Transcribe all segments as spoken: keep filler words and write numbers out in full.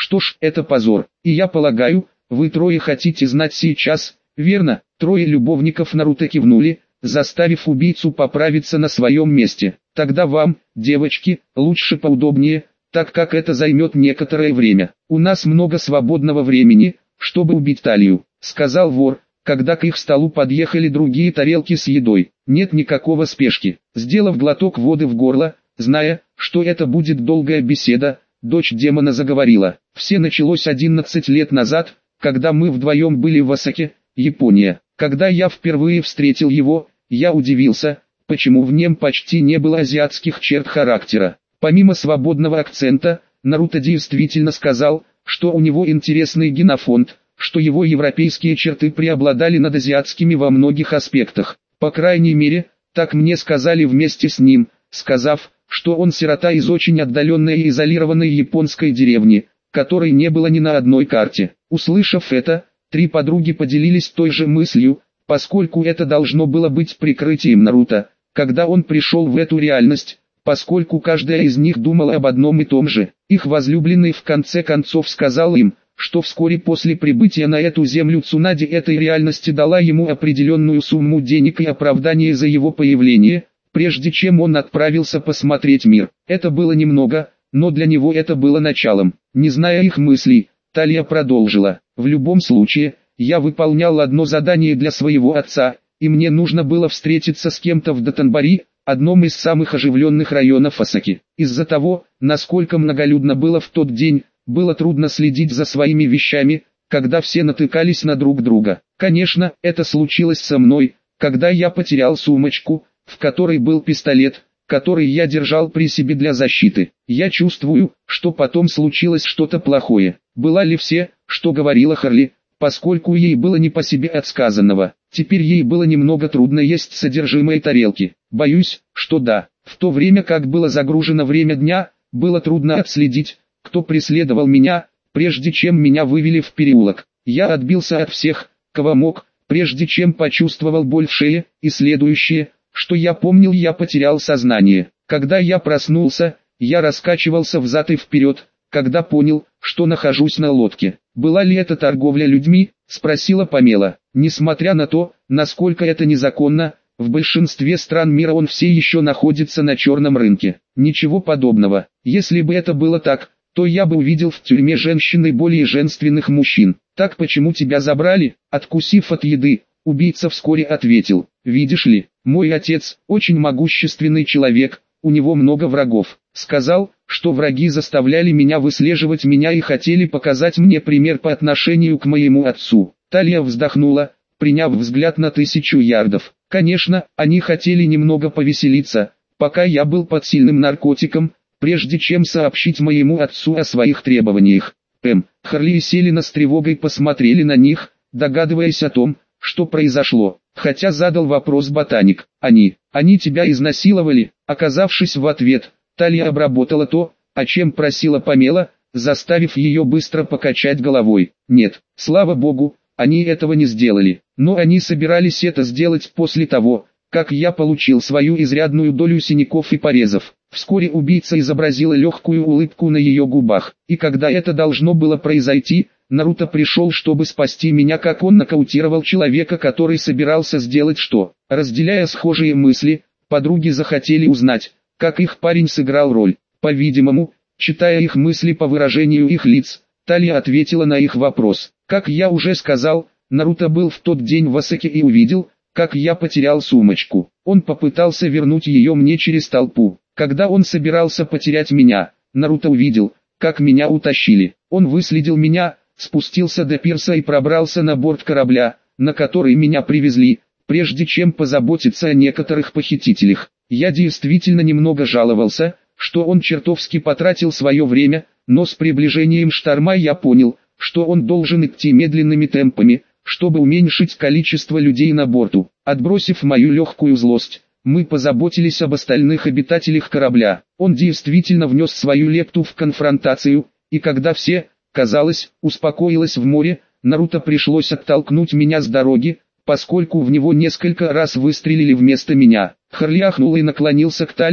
Что ж, это позор. И я полагаю, вы трое хотите знать сейчас, верно? Трое любовников Наруто кивнули, заставив убийцу поправиться на своем месте. Тогда вам, девочки, лучше поудобнее, так как это займет некоторое время. У нас много свободного времени, чтобы убить Талию, сказал вор, когда к их столу подъехали другие тарелки с едой. Нет никакого спешки. Сделав глоток воды в горло, зная, что это будет долгая беседа, дочь демона заговорила. Все началось одиннадцать лет назад, когда мы вдвоем были в Осаке, Япония. Когда я впервые встретил его, я удивился, почему в нем почти не было азиатских черт характера. Помимо свободного акцента, Наруто действительно сказал, что у него интересный генофонд, что его европейские черты преобладали над азиатскими во многих аспектах. По крайней мере, так мне сказали вместе с ним, сказав, что он сирота из очень отдаленной и изолированной японской деревни, которой не было ни на одной карте. Услышав это, три подруги поделились той же мыслью, поскольку это должно было быть прикрытием Наруто, когда он пришел в эту реальность, поскольку каждая из них думала об одном и том же. Их возлюбленный в конце концов сказал им, что вскоре после прибытия на эту землю Цунаде этой реальности дала ему определенную сумму денег и оправдание за его появление, прежде чем он отправился посмотреть мир. Это было немного, но для него это было началом. Не зная их мыслей, Талия продолжила. В любом случае, я выполнял одно задание для своего отца, и мне нужно было встретиться с кем-то в Датанбари, одном из самых оживленных районов Осаки. Из-за того, насколько многолюдно было в тот день, было трудно следить за своими вещами, когда все натыкались на друг друга. Конечно, это случилось со мной, когда я потерял сумочку, в которой был пистолет, который я держал при себе для защиты. Я чувствую, что потом случилось что-то плохое. Была ли все, что говорила Харли, поскольку ей было не по себе от сказанного. Теперь ей было немного трудно есть содержимое тарелки. Боюсь, что да. В то время как было загружено время дня, было трудно отследить, кто преследовал меня, прежде чем меня вывели в переулок. Я отбился от всех, кого мог, прежде чем почувствовал боль в шее, и следующее, что я помнил, я потерял сознание. Когда я проснулся, я раскачивался взад и вперед, когда понял, что нахожусь на лодке. «Была ли это торговля людьми?» – спросила Памела. Несмотря на то, насколько это незаконно, в большинстве стран мира он все еще находится на черном рынке. Ничего подобного. Если бы это было так, то я бы увидел в тюрьме женщин и более женственных мужчин. Так почему тебя забрали? Откусив от еды, убийца вскоре ответил. Видишь ли, мой отец очень могущественный человек, у него много врагов. Сказал, что враги заставляли меня выслеживать меня и хотели показать мне пример по отношению к моему отцу. Талия вздохнула, приняв взгляд на тысячу ярдов. Конечно, они хотели немного повеселиться, пока я был под сильным наркотиком, прежде чем сообщить моему отцу о своих требованиях. Эм, Харли и Селина с тревогой посмотрели на них, догадываясь о том, что произошло. Хотя задал вопрос ботаник. Они, они тебя изнасиловали? Оказавшись в ответ, Талия обработала то, о чем просила Памела, заставив ее быстро покачать головой. Нет, слава богу, они этого не сделали. Но они собирались это сделать после того, как я получил свою изрядную долю синяков и порезов. Вскоре убийца изобразила легкую улыбку на ее губах. И когда это должно было произойти, Наруто пришел, чтобы спасти меня, как он нокаутировал человека, который собирался сделать что. Разделяя схожие мысли, подруги захотели узнать, как их парень сыграл роль. По-видимому, читая их мысли по выражению их лиц, Талия ответила на их вопрос. Как я уже сказал, Наруто был в тот день в Осаке и увидел, как я потерял сумочку. Он попытался вернуть ее мне через толпу. Когда он собирался потерять меня, Наруто увидел, как меня утащили. Он выследил меня, спустился до пирса и пробрался на борт корабля, на который меня привезли, прежде чем позаботиться о некоторых похитителях. Я действительно немного жаловался, что он чертовски потратил свое время, но с приближением шторма я понял, что он должен идти медленными темпами, чтобы уменьшить количество людей на борту. Отбросив мою легкую злость, мы позаботились об остальных обитателях корабля. Он действительно внес свою лепту в конфронтацию, и когда все, казалось, успокоилось в море, Наруто пришлось оттолкнуть меня с дороги, поскольку в него несколько раз выстрелили вместо меня. Харли ахнул и наклонился к Талии,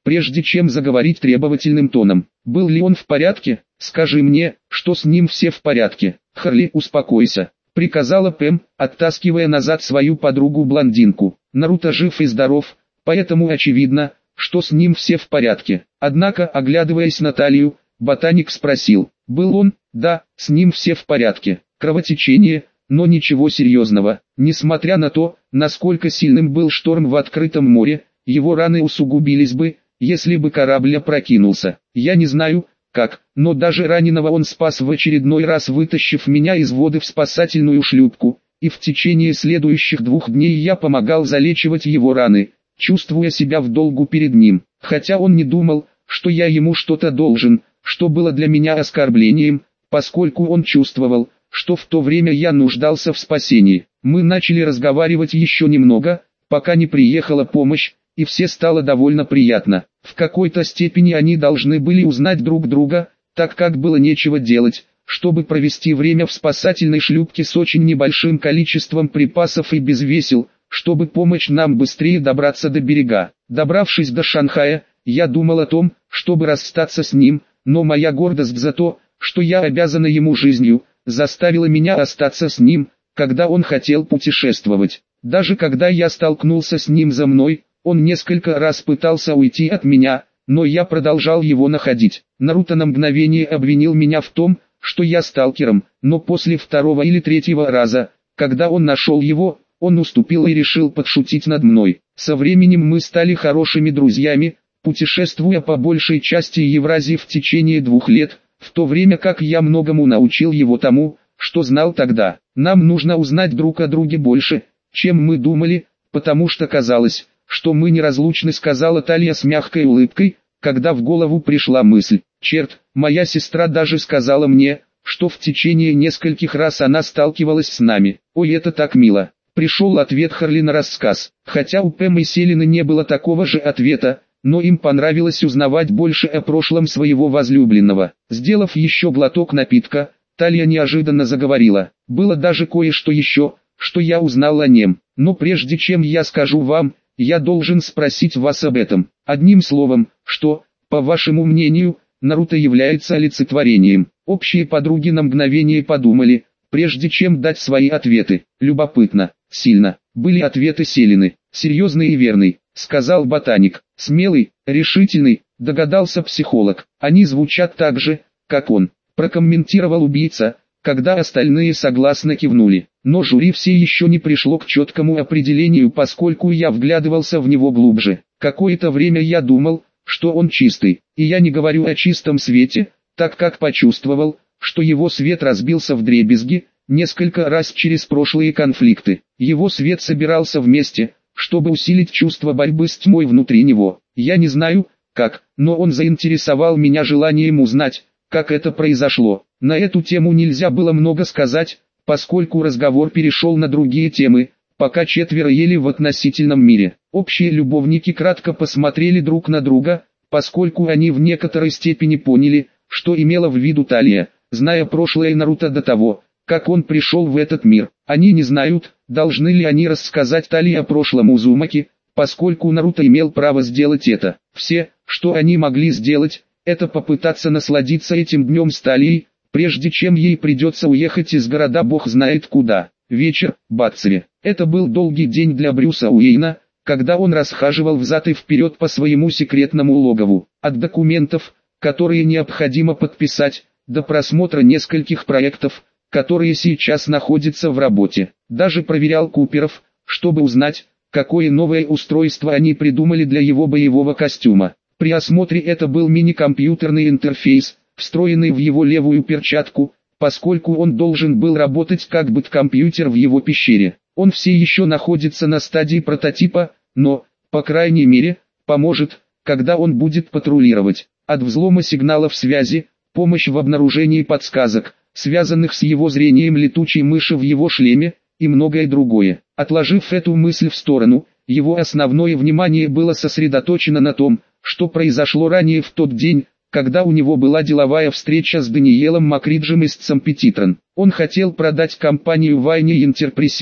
прежде чем заговорить требовательным тоном. «Был ли он в порядке? Скажи мне, что с ним все в порядке». «Харли, успокойся», — приказала Пэм, оттаскивая назад свою подругу-блондинку. «Наруто жив и здоров, поэтому очевидно, что с ним все в порядке». Однако, оглядываясь на Талию, ботаник спросил: «Был он?» «Да, с ним все в порядке. Кровотечение, но ничего серьезного. Несмотря на то, насколько сильным был шторм в открытом море, его раны усугубились бы, если бы корабль опрокинулся. Я не знаю, как, но даже раненого он спас в очередной раз, вытащив меня из воды в спасательную шлюпку, и в течение следующих двух дней я помогал залечивать его раны, чувствуя себя в долгу перед ним, хотя он не думал, что я ему что-то должен, что было для меня оскорблением, поскольку он чувствовал, что в то время я нуждался в спасении. Мы начали разговаривать еще немного, пока не приехала помощь, и все стало довольно приятно. В какой-то степени они должны были узнать друг друга, так как было нечего делать, чтобы провести время в спасательной шлюпке с очень небольшим количеством припасов и без весел, чтобы помочь нам быстрее добраться до берега. Добравшись до Шанхая, я думал о том, чтобы расстаться с ним, но моя гордость за то, что я обязана ему жизнью, заставила меня остаться с ним, когда он хотел путешествовать. Даже когда я столкнулся с ним за мной, он несколько раз пытался уйти от меня, но я продолжал его находить. Наруто на мгновение обвинил меня в том, что я сталкером, но после второго или третьего раза, когда он нашел его, он уступил и решил подшутить над мной. Со временем мы стали хорошими друзьями, путешествуя по большей части Евразии в течение двух лет, в то время как я многому научил его тому, что знал тогда. Нам нужно узнать друг о друге больше, чем мы думали, потому что казалось, что мы неразлучны, сказала Талия с мягкой улыбкой, когда в голову пришла мысль. Черт, моя сестра даже сказала мне, что в течение нескольких раз она сталкивалась с нами. Ой, это так мило. Пришел ответ Харли на рассказ. Хотя у Пэм и Селины не было такого же ответа, но им понравилось узнавать больше о прошлом своего возлюбленного. Сделав еще глоток напитка, Талия неожиданно заговорила. Было даже кое-что еще, что я узнал о нем. Но прежде чем я скажу вам, я должен спросить вас об этом. Одним словом, что, по вашему мнению, Наруто является олицетворением. Общие подруги на мгновение подумали, прежде чем дать свои ответы. Любопытно, сильно. Были ответы Селины. Серьезный и верный, сказал ботаник. Смелый, решительный, догадался психолог. Они звучат так же, как он, прокомментировал убийца, когда остальные согласно кивнули. Но жюри все еще не пришло к четкому определению, поскольку я вглядывался в него глубже. Какое-то время я думал, что он чистый, и я не говорю о чистом свете, так как почувствовал, что его свет разбился вдребезги, несколько раз через прошлые конфликты. Его свет собирался вместе, чтобы усилить чувство борьбы с тьмой внутри него. Я не знаю, как, но он заинтересовал меня желанием узнать, как это произошло. На эту тему нельзя было много сказать, поскольку разговор перешел на другие темы, пока четверо ели в относительном мире. Общие любовники кратко посмотрели друг на друга, поскольку они в некоторой степени поняли, что имела в виду Талия, зная прошлое Наруто до того, как он пришел в этот мир. Они не знают, должны ли они рассказать Талии о прошлом Узумаки, поскольку Наруто имел право сделать это. Все, что они могли сделать, это попытаться насладиться этим днем с Талией, прежде чем ей придется уехать из города бог знает куда. Вечер, Батцеве. Это был долгий день для Брюса Уэйна, когда он расхаживал взад и вперед по своему секретному логову. От документов, которые необходимо подписать, до просмотра нескольких проектов, которые сейчас находятся в работе. Даже проверял Куперов, чтобы узнать, какое новое устройство они придумали для его боевого костюма. При осмотре это был мини-компьютерный интерфейс, встроенный в его левую перчатку, поскольку он должен был работать как бэткомпьютер в его пещере. Он все еще находится на стадии прототипа, но, по крайней мере, поможет, когда он будет патрулировать. От взлома сигналов связи, помощь в обнаружении подсказок, связанных с его зрением летучей мыши в его шлеме, и многое другое. Отложив эту мысль в сторону, его основное внимание было сосредоточено на том, что произошло ранее в тот день, когда у него была деловая встреча с Даниэлом Макриджем из Цампетитрон. Он хотел продать компанию Вайни Enterprises,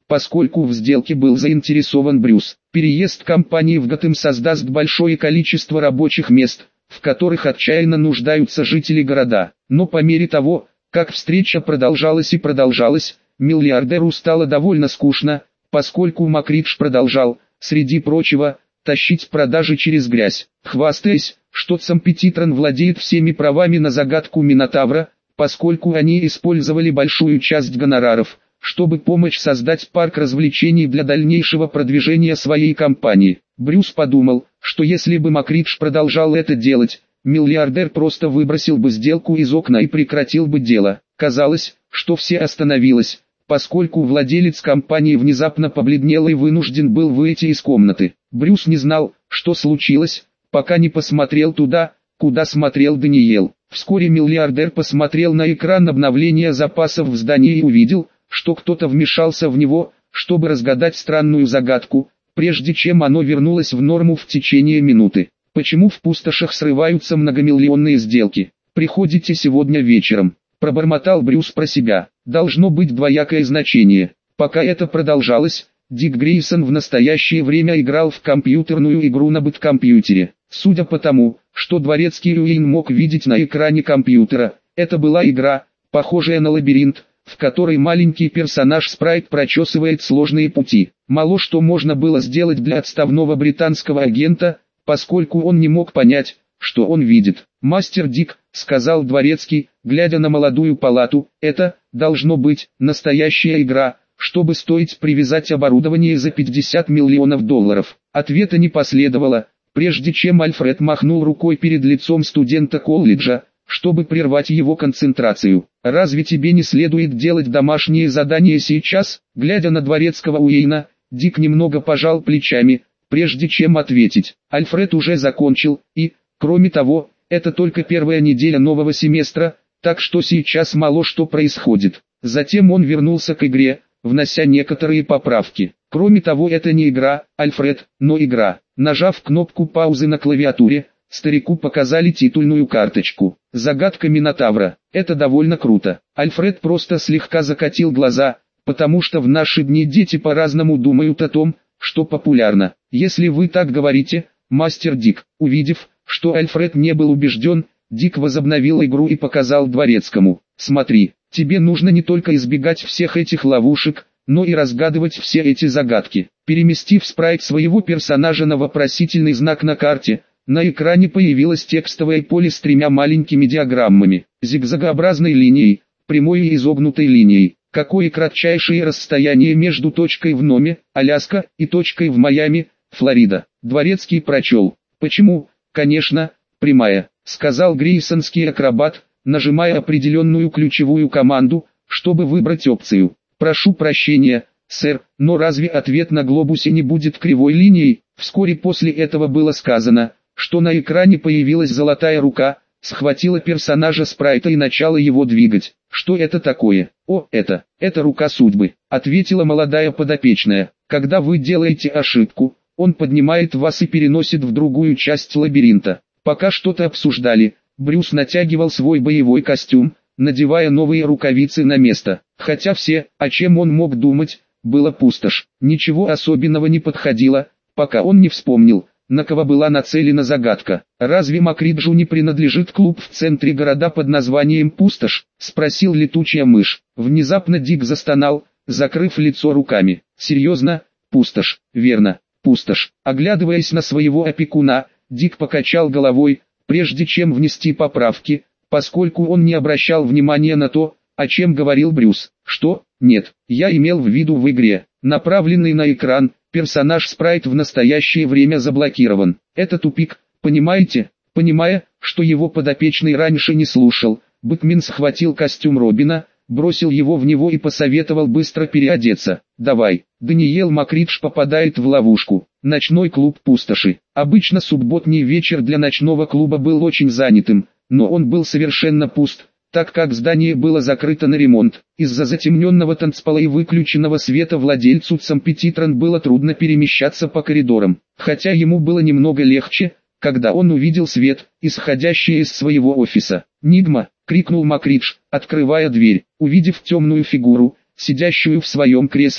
поскольку в сделке был заинтересован Брюс. Переезд компании в Готэм создаст большое количество рабочих мест, в которых отчаянно нуждаются жители города. Но по мере того, как встреча продолжалась и продолжалась, миллиардеру стало довольно скучно, поскольку Макридж продолжал, среди прочего, тащить продажи через грязь, хвастаясь, что Сампетитрон владеет всеми правами на загадку Минотавра, поскольку они использовали большую часть гонораров, чтобы помочь создать парк развлечений для дальнейшего продвижения своей компании. Брюс подумал, что если бы Макридж продолжал это делать, миллиардер просто выбросил бы сделку из окна и прекратил бы дело. Казалось, что все остановилось, поскольку владелец компании внезапно побледнел и вынужден был выйти из комнаты. Брюс не знал, что случилось, пока не посмотрел туда, куда смотрел Даниэл. Вскоре миллиардер посмотрел на экран обновления запасов в здании и увидел, что кто-то вмешался в него, чтобы разгадать странную загадку, прежде чем оно вернулось в норму в течение минуты. Почему в пустошах срываются многомиллионные сделки? Приходите сегодня вечером, пробормотал Брюс про себя. Должно быть двоякое значение. Пока это продолжалось, Дик Грейсон в настоящее время играл в компьютерную игру на бэткомпьютере. Судя по тому, что дворецкий Уэйн мог видеть на экране компьютера, это была игра, похожая на лабиринт, в которой маленький персонаж Спрайт прочесывает сложные пути. Мало что можно было сделать для отставного британского агента, поскольку он не мог понять, что он видит. «Мастер Дик», — сказал дворецкий, глядя на молодую палату, — «это, должно быть, настоящая игра, чтобы стоить привязать оборудование за пятьдесят миллионов долларов». Ответа не последовало, прежде чем Альфред махнул рукой перед лицом студента колледжа, чтобы прервать его концентрацию. «Разве тебе не следует делать домашние задания сейчас?» Глядя на дворецкого Уэйна, Дик немного пожал плечами, прежде чем ответить. Альфред уже закончил, и, кроме того, это только первая неделя нового семестра, так что сейчас мало что происходит. Затем он вернулся к игре, внося некоторые поправки. Кроме того, это не игра, Альфред, но игра. Нажав кнопку паузы на клавиатуре, старику показали титульную карточку. Загадка Минотавра. Это довольно круто. Альфред просто слегка закатил глаза, потому что в наши дни дети по-разному думают о том, что популярно. Если вы так говорите, мастер Дик. Увидев, что Альфред не был убежден, Дик возобновил игру и показал дворецкому. Смотри, тебе нужно не только избегать всех этих ловушек, но и разгадывать все эти загадки. Переместив спрайт своего персонажа на вопросительный знак на карте, на экране появилось текстовое поле с тремя маленькими диаграммами, зигзагообразной линией, прямой и изогнутой линией. Какое кратчайшее расстояние между точкой в Номе, Аляска, и точкой в Майами, Флорида? Дворецкий прочел. Почему? Конечно, прямая, сказал грейсонский акробат, нажимая определенную ключевую команду, чтобы выбрать опцию. Прошу прощения, сэр, но разве ответ на глобусе не будет кривой линией? Вскоре после этого было сказано, что на экране появилась золотая рука, схватила персонажа спрайта и начала его двигать. Что это такое? О, это, это рука судьбы, ответила молодая подопечная. Когда вы делаете ошибку, он поднимает вас и переносит в другую часть лабиринта. Пока что-то обсуждали, Брюс натягивал свой боевой костюм, надевая новые рукавицы на место. Хотя все, о чем он мог думать, было пустошь. Ничего особенного не подходило, пока он не вспомнил, на кого была нацелена загадка. «Разве Макриджу не принадлежит клуб в центре города под названием «Пустошь»?» — спросил летучая мышь. Внезапно Дик застонал, закрыв лицо руками. «Серьезно? Пустошь, верно, пустошь». Оглядываясь на своего опекуна, Дик покачал головой, прежде чем внести поправки, поскольку он не обращал внимания на то, о чем говорил Брюс. «Что? Нет, я имел в виду в игре, направленный на экран, персонаж Спрайт в настоящее время заблокирован. Это тупик, понимаете?» Понимая, что его подопечный раньше не слушал, Бэтмен схватил костюм Робина, бросил его в него и посоветовал быстро переодеться. «Давай». Даниэл Макридж попадает в ловушку. Ночной клуб пустоши. Обычно субботний вечер для ночного клуба был очень занятым, но он был совершенно пуст, так как здание было закрыто на ремонт. Из-за затемненного танцпола и выключенного света владельцу Сампетитрон было трудно перемещаться по коридорам. Хотя ему было немного легче, когда он увидел свет, исходящий из своего офиса. «Нигма!» — крикнул Макридж, открывая дверь. Увидев темную фигуру, сидящую в своем кресле,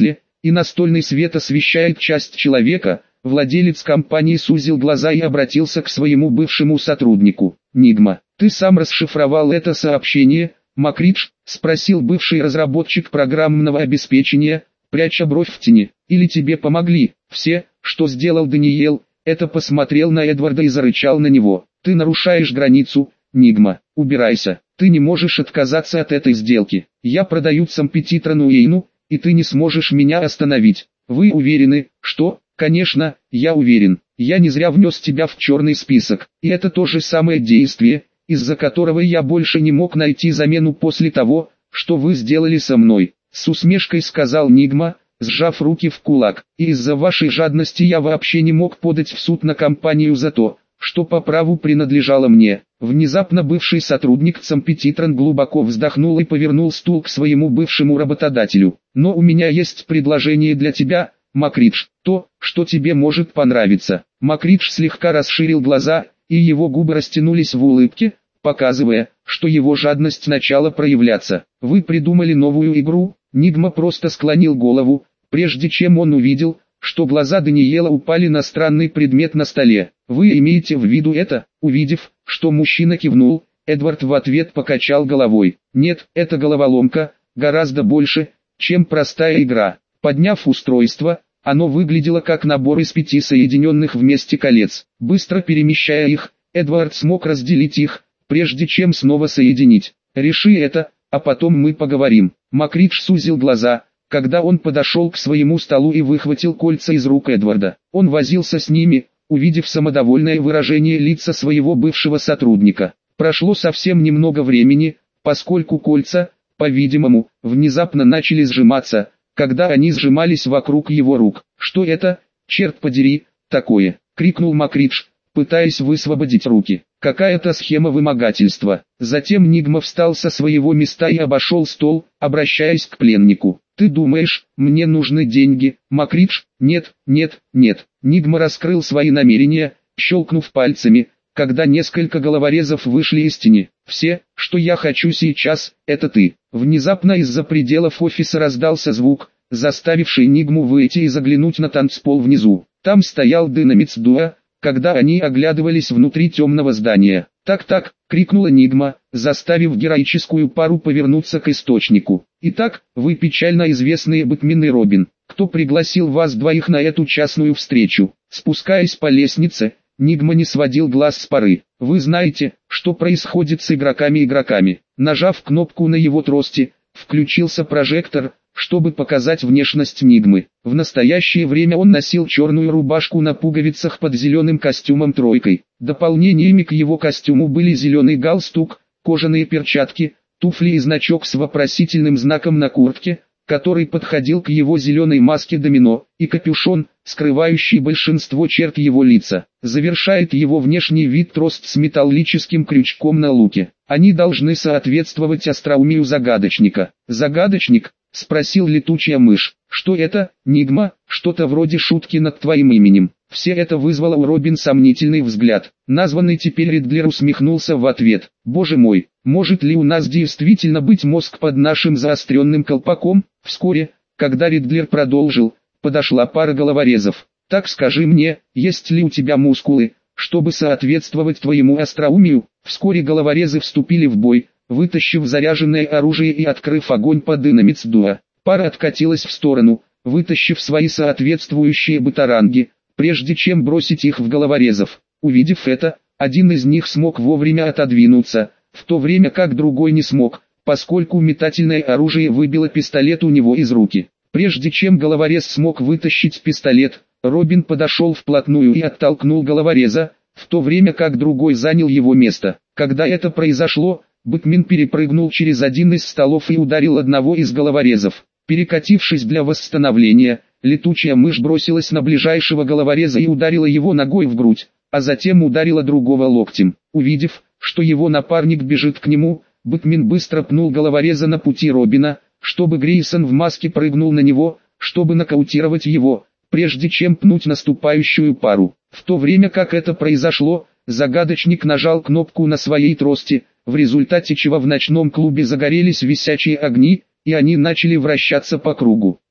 и настольный свет освещает часть человека, владелец компании сузил глаза и обратился к своему бывшему сотруднику. «Нигма, ты сам расшифровал это сообщение, Макридж?» — спросил бывший разработчик программного обеспечения, пряча бровь в тени. «Или тебе помогли?» Все, что сделал Даниэл, это посмотрел на Эдварда и зарычал на него. «Ты нарушаешь границу, Нигма, убирайся, ты не можешь отказаться от этой сделки. Я продаю Сампетитрону Уэйну, и ты не сможешь меня остановить. Вы уверены, что...» «Конечно, я уверен, я не зря внес тебя в черный список, и это то же самое действие, из-за которого я больше не мог найти замену после того, что вы сделали со мной», — с усмешкой сказал Нигма, сжав руки в кулак. «И из-за вашей жадности я вообще не мог подать в суд на компанию за то, что по праву принадлежало мне». Внезапно бывший сотрудник Сампетитрон глубоко вздохнул и повернул стул к своему бывшему работодателю. «Но у меня есть предложение для тебя, Макридж, то, что тебе может понравиться». Макридж слегка расширил глаза, и его губы растянулись в улыбке, показывая, что его жадность начала проявляться. «Вы придумали новую игру?» Нигма просто склонил голову, прежде чем он увидел, что глаза Даниэла упали на странный предмет на столе. «Вы имеете в виду это?» Увидев, что мужчина кивнул, Эдвард в ответ покачал головой. «Нет, это головоломка, гораздо больше, чем простая игра». Подняв устройство, оно выглядело как набор из пяти соединенных вместе колец. Быстро перемещая их, Эдвард смог разделить их, прежде чем снова соединить. «Реши это, а потом мы поговорим». Макридж сузил глаза, когда он подошел к своему столу и выхватил кольца из рук Эдварда. Он возился с ними, увидев самодовольное выражение лица своего бывшего сотрудника. Прошло совсем немного времени, поскольку кольца, по-видимому, внезапно начали сжиматься, когда они сжимались вокруг его рук. «Что это, черт подери, такое?» — крикнул Макридж, пытаясь высвободить руки. «Какая-то схема вымогательства». Затем Нигма встал со своего места и обошел стол, обращаясь к пленнику. «Ты думаешь, мне нужны деньги, Макридж?» «Нет, нет, нет». Нигма раскрыл свои намерения, щелкнув пальцами, когда несколько головорезов вышли из тени. «Все, что я хочу сейчас, это ты». Внезапно из-за пределов офиса раздался звук, заставивший Нигму выйти и заглянуть на танцпол внизу. Там стоял Динамитс Дуа, когда они оглядывались внутри темного здания. «Так-так», — крикнула Нигма, заставив героическую пару повернуться к источнику. «Итак, вы печально известные Бэтмен и Робин. Кто пригласил вас двоих на эту частную встречу?» Спускаясь по лестнице, Нигма не сводил глаз с Пары. «Вы знаете, что происходит с игроками-игроками?» Нажав кнопку на его трости, включился прожектор, чтобы показать внешность Нигмы. В настоящее время он носил черную рубашку на пуговицах под зеленым костюмом тройкой. Дополнениями к его костюму были зеленый галстук, кожаные перчатки, туфли и значок с вопросительным знаком на куртке, который подходил к его зеленой маске домино, и капюшон, скрывающий большинство черт его лица. Завершает его внешний вид трост с металлическим крючком на луке. Они должны соответствовать остроумию загадочника. «Загадочник?» — спросил летучая мышь. «Что это, Нигма?» «Что-то вроде шутки над твоим именем». Все это вызвало у Робин сомнительный взгляд. Названный теперь Ридлер усмехнулся в ответ. «Боже мой, может ли у нас действительно быть мозг под нашим заостренным колпаком?» Вскоре, когда Ридлер продолжил, подошла пара головорезов. «Так скажи мне, есть ли у тебя мускулы, чтобы соответствовать твоему остроумию?» Вскоре головорезы вступили в бой, вытащив заряженное оружие и открыв огонь по Динамитс Дуа. Пара откатилась в сторону, вытащив свои соответствующие батаранги, прежде чем бросить их в головорезов. Увидев это, один из них смог вовремя отодвинуться, в то время как другой не смог, поскольку метательное оружие выбило пистолет у него из руки. Прежде чем головорез смог вытащить пистолет, Робин подошел вплотную и оттолкнул головореза, в то время как другой занял его место. Когда это произошло, Бэтмен перепрыгнул через один из столов и ударил одного из головорезов. Перекатившись для восстановления, летучая мышь бросилась на ближайшего головореза и ударила его ногой в грудь, а затем ударила другого локтем. Увидев, что его напарник бежит к нему, Бэтмен быстро пнул головореза на пути Робина, чтобы Грейсон в маске прыгнул на него, чтобы нокаутировать его, прежде чем пнуть наступающую пару. В то время как это произошло, загадочник нажал кнопку на своей трости, в результате чего в ночном клубе загорелись висячие огни, и они начали вращаться по кругу.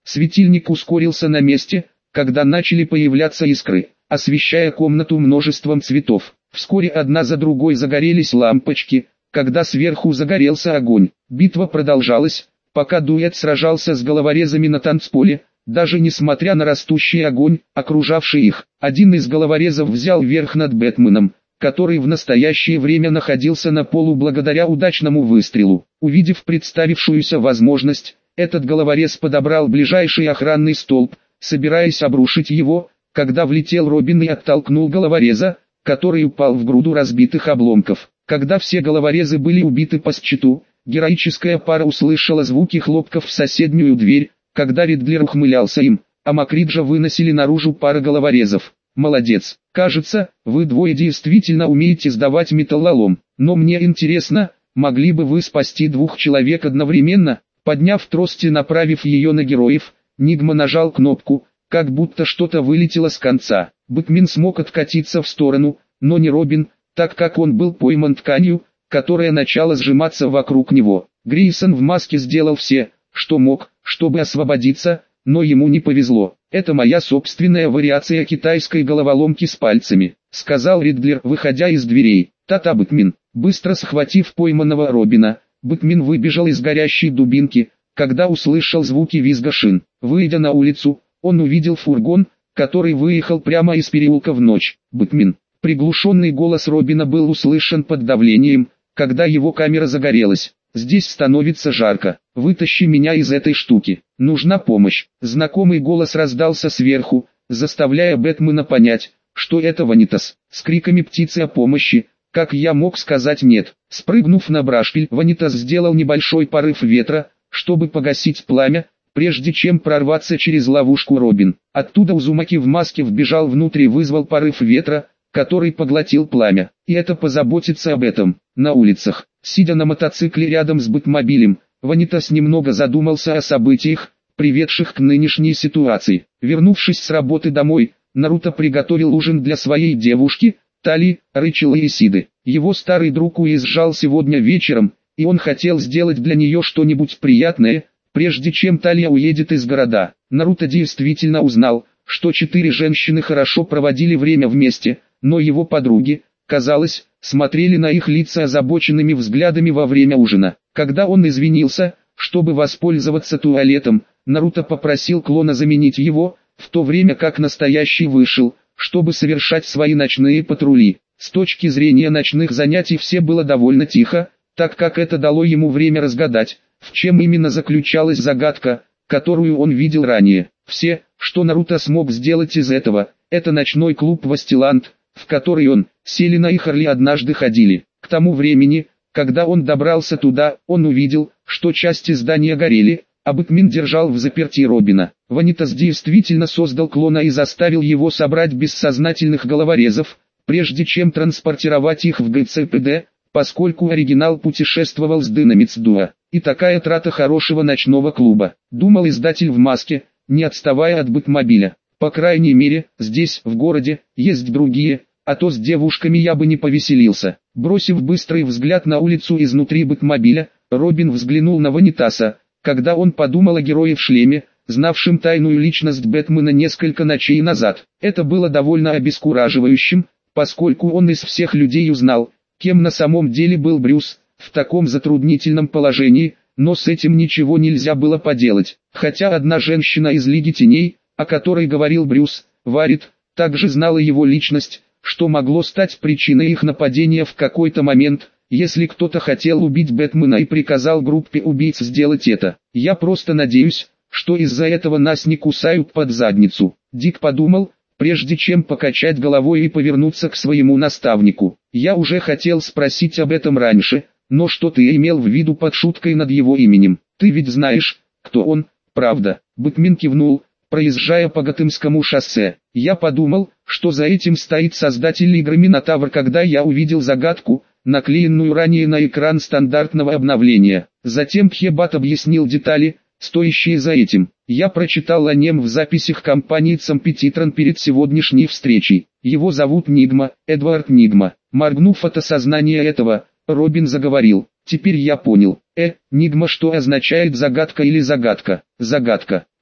Светильник ускорился на месте, когда начали появляться искры, освещая комнату множеством цветов. Вскоре одна за другой загорелись лампочки, когда сверху загорелся огонь. Битва продолжалась, пока дуэт сражался с головорезами на танцполе, даже несмотря на растущий огонь, окружавший их. Один из головорезов взял верх над Бэтменом, который в настоящее время находился на полу благодаря удачному выстрелу. Увидев представившуюся возможность, этот головорез подобрал ближайший охранный столб, собираясь обрушить его, когда влетел Робин и оттолкнул головореза, который упал в груду разбитых обломков. Когда все головорезы были убиты по счету, героическая пара услышала звуки хлопков в соседнюю дверь, когда Ридлер ухмылялся им, а Макриджа выносили наружу пара головорезов. «Молодец, кажется, вы двое действительно умеете сдавать металлолом, но мне интересно, могли бы вы спасти двух человек одновременно?» Подняв трость и направив ее на героев, Нигма нажал кнопку, как будто что-то вылетело с конца. Бэтмен смог откатиться в сторону, но не Робин, так как он был пойман тканью, которая начала сжиматься вокруг него. Грейсон в маске сделал все, что мог, чтобы освободиться, но ему не повезло. «Это моя собственная вариация китайской головоломки с пальцами», — сказал Ридлер, выходя из дверей. «Та-та, Бэтмен». Быстро схватив пойманного Робина, Бэтмен выбежал из горящей дубинки, когда услышал звуки визга шин. Выйдя на улицу, он увидел фургон, который выехал прямо из переулка в ночь. «Бэтмен». Приглушенный голос Робина был услышан под давлением, когда его камера загорелась. «Здесь становится жарко. Вытащи меня из этой штуки. Нужна помощь». Знакомый голос раздался сверху, заставляя Бэтмена понять, что это Ванитас. С криками птицы о помощи, как я мог сказать нет. Спрыгнув на брашпиль, Ванитас сделал небольшой порыв ветра, чтобы погасить пламя, прежде чем прорваться через ловушку Робин. Оттуда Узумаки в маске вбежал внутрь и вызвал порыв ветра, который поглотил пламя. И это позаботится об этом. На улицах, сидя на мотоцикле рядом с Бэтмобилем, Ванитас немного задумался о событиях, приведших к нынешней ситуации. Вернувшись с работы домой, Наруто приготовил ужин для своей девушки, Тали, Рэйчел и Исиды. Его старый друг уезжал сегодня вечером, и он хотел сделать для нее что-нибудь приятное, прежде чем Талия уедет из города. Наруто действительно узнал, что четыре женщины хорошо проводили время вместе, но его подруги, казалось, смотрели на их лица озабоченными взглядами во время ужина. Когда он извинился, чтобы воспользоваться туалетом, Наруто попросил клона заменить его, в то время как настоящий вышел, чтобы совершать свои ночные патрули. С точки зрения ночных занятий все было довольно тихо, так как это дало ему время разгадать, в чем именно заключалась загадка, которую он видел ранее. Все, что Наруто смог сделать из этого, это ночной клуб Вастиланд, в который он, Селина и Харли однажды ходили. К тому времени, когда он добрался туда, он увидел, что части здания горели, а Бэтмен держал в заперти Робина. Ванитас действительно создал клона и заставил его собрать бессознательных головорезов, прежде чем транспортировать их в ГЦПД, поскольку оригинал путешествовал с Динамитс-Дуа. И такая трата хорошего ночного клуба, думал издатель в маске, не отставая от Бэтмобиля. По крайней мере, здесь, в городе, есть другие, а то с девушками я бы не повеселился. Бросив быстрый взгляд на улицу изнутри Бэтмобиля, Робин взглянул на Ванитаса, когда он подумал о герое в шлеме, знавшем тайную личность Бэтмена несколько ночей назад. Это было довольно обескураживающим, поскольку он из всех людей узнал, кем на самом деле был Брюс, в таком затруднительном положении, но с этим ничего нельзя было поделать. Хотя одна женщина из Лиги Теней, о которой говорил Брюс, Варит, также знала его личность, что могло стать причиной их нападения в какой-то момент, если кто-то хотел убить Бэтмена и приказал группе убийц сделать это. Я просто надеюсь, что из-за этого нас не кусают под задницу. Дик подумал, прежде чем покачать головой и повернуться к своему наставнику. Я уже хотел спросить об этом раньше, но что ты имел в виду под шуткой над его именем? Ты ведь знаешь, кто он, правда? Бэтмен кивнул, проезжая по Готэмскому шоссе. Я подумал, что за этим стоит создатель игры Минотавр, когда я увидел загадку, наклеенную ранее на экран стандартного обновления. Затем Пхебат объяснил детали, стоящие за этим. Я прочитал о нем в записях компании Цампетитрон перед сегодняшней встречей. Его зовут Нигма, Эдвард Нигма. Моргнув от осознания этого, Робин заговорил. Теперь я понял. Э, Нигма, что означает загадка или загадка? Загадка.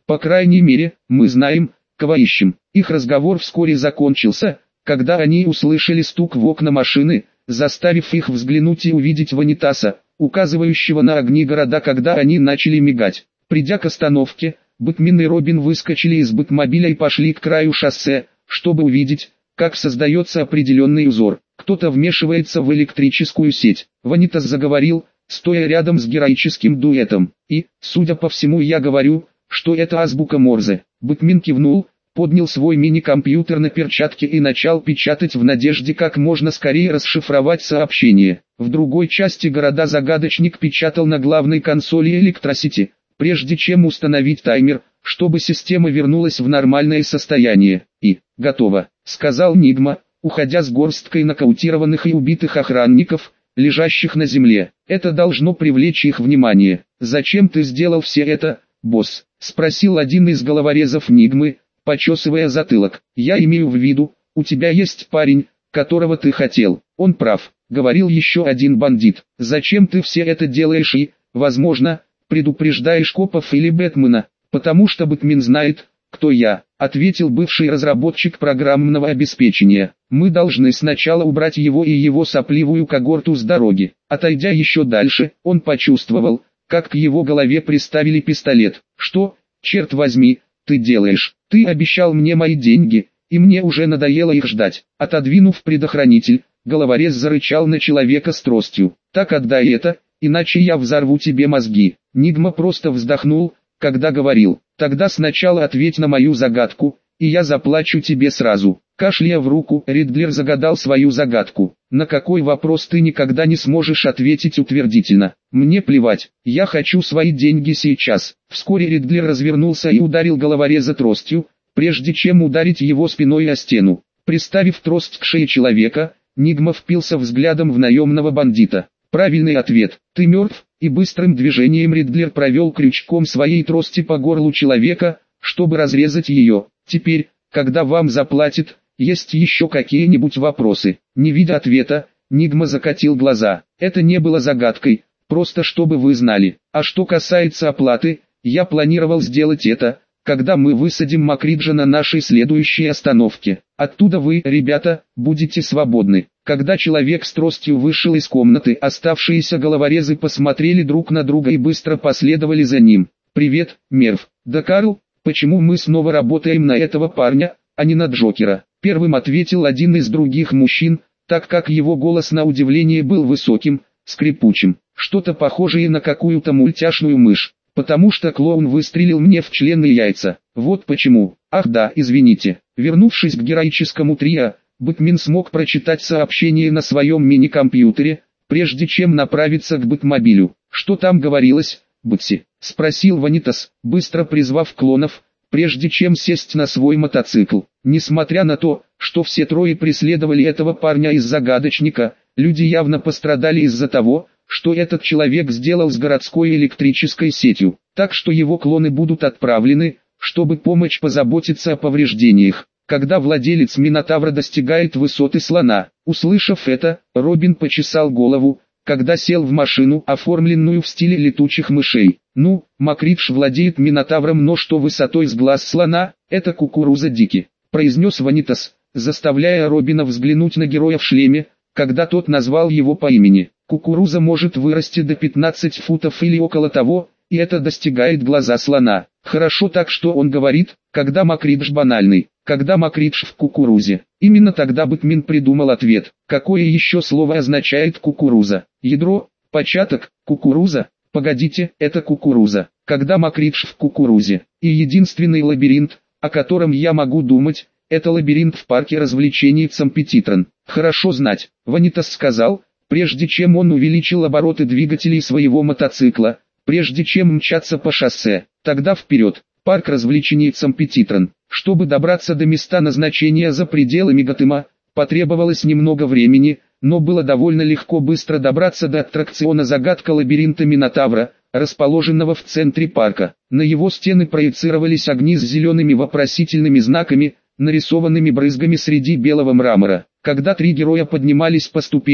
По крайней мере, мы знаем, кого ищем. Их разговор вскоре закончился, когда они услышали стук в окна машины, заставив их взглянуть и увидеть Ванитаса, указывающего на огни города, когда они начали мигать. Придя к остановке, Бэтмен и Робин выскочили из бэтмобиля и пошли к краю шоссе, чтобы увидеть, как создается определенный узор. Кто-то вмешивается в электрическую сеть. Ванитас заговорил, стоя рядом с героическим дуэтом. И, судя по всему, я говорю, что это азбука Морзе. Бэтмен кивнул, поднял свой мини-компьютер на перчатке и начал печатать в надежде как можно скорее расшифровать сообщение. В другой части города загадочник печатал на главной консоли Электросити, прежде чем установить таймер, чтобы система вернулась в нормальное состояние. И, готово, сказал Нигма, уходя с горсткой нокаутированных и убитых охранников, лежащих на земле. Это должно привлечь их внимание. «Зачем ты сделал все это, босс?» — спросил один из головорезов Нигмы, почесывая затылок. «Я имею в виду, у тебя есть парень, которого ты хотел». «Он прав», — говорил еще один бандит. «Зачем ты все это делаешь и, возможно, предупреждаешь копов или Бэтмена?» «Потому что Бэтмен знает, кто я», — ответил бывший разработчик программного обеспечения. «Мы должны сначала убрать его и его сопливую когорту с дороги». Отойдя еще дальше, он почувствовал, как к его голове приставили пистолет. «Что, черт возьми, ты делаешь? Ты обещал мне мои деньги, и мне уже надоело их ждать». Отодвинув предохранитель, головорез зарычал на человека с тростью. «Так отдай это, иначе я взорву тебе мозги». Нигма просто вздохнул, когда говорил: «Тогда сначала ответь на мою загадку, и я заплачу тебе сразу». Кашляя в руку, Ридлер загадал свою загадку. «На какой вопрос ты никогда не сможешь ответить утвердительно? Мне плевать, я хочу свои деньги сейчас». Вскоре Ридлер развернулся и ударил головореза тростью, прежде чем ударить его спиной о стену. Приставив трость к шее человека, Нигма впился взглядом в наемного бандита. «Правильный ответ, ты мертв», и быстрым движением Ридлер провел крючком своей трости по горлу человека, чтобы разрезать ее. «Теперь, когда вам заплатят, есть еще какие-нибудь вопросы?» Не видя ответа, Нигма закатил глаза. «Это не было загадкой, просто чтобы вы знали. А что касается оплаты, я планировал сделать это, когда мы высадим Макриджа на нашей следующей остановке. Оттуда вы, ребята, будете свободны». Когда человек с тростью вышел из комнаты, оставшиеся головорезы посмотрели друг на друга и быстро последовали за ним. «Привет, Мерв. Да Карл, почему мы снова работаем на этого парня, а не на Джокера?» Первым ответил один из других мужчин, так как его голос на удивление был высоким, скрипучим, что-то похожее на какую-то мультяшную мышь. «Потому что клоун выстрелил мне в член и яйца. Вот почему. Ах да, извините». Вернувшись к героическому трио, Бэтмен смог прочитать сообщение на своем мини-компьютере, прежде чем направиться к Бэтмобилю. «Что там говорилось, Бэтси?» — спросил Ванитас, быстро призвав клонов, прежде чем сесть на свой мотоцикл. Несмотря на то, что все трое преследовали этого парня из загадочника, люди явно пострадали из-за того, что этот человек сделал с городской электрической сетью, так что его клоны будут отправлены, чтобы помочь позаботиться о повреждениях. Когда владелец Минотавра достигает высоты слона. Услышав это, Робин почесал голову, когда сел в машину, оформленную в стиле летучих мышей. «Ну, Макридж владеет Минотавром, но что высотой с глаз слона, это кукуруза Дики», произнес Ванитас, заставляя Робина взглянуть на героя в шлеме, когда тот назвал его по имени. «Кукуруза может вырасти до пятнадцати футов или около того, и это достигает глаза слона». Хорошо, так что он говорит, когда Макридж банальный, когда Макридж в кукурузе. Именно тогда Бэтмен придумал ответ. Какое еще слово означает кукуруза? Ядро, початок, кукуруза? Погодите, это кукуруза. Когда Макридж в кукурузе. И единственный лабиринт, о котором я могу думать, это лабиринт в парке развлечений Цампетитрон. Хорошо знать, Ванитас сказал, прежде чем он увеличил обороты двигателей своего мотоцикла, прежде чем мчаться по шоссе. Тогда вперед, парк развлечений Цампетитрон. Чтобы добраться до места назначения за пределами Готэма, потребовалось немного времени, но было довольно легко быстро добраться до аттракциона «Загадка лабиринта Минотавра», расположенного в центре парка. На его стены проецировались огни с зелеными вопросительными знаками, нарисованными брызгами среди белого мрамора. Когда три героя поднимались по ступеням,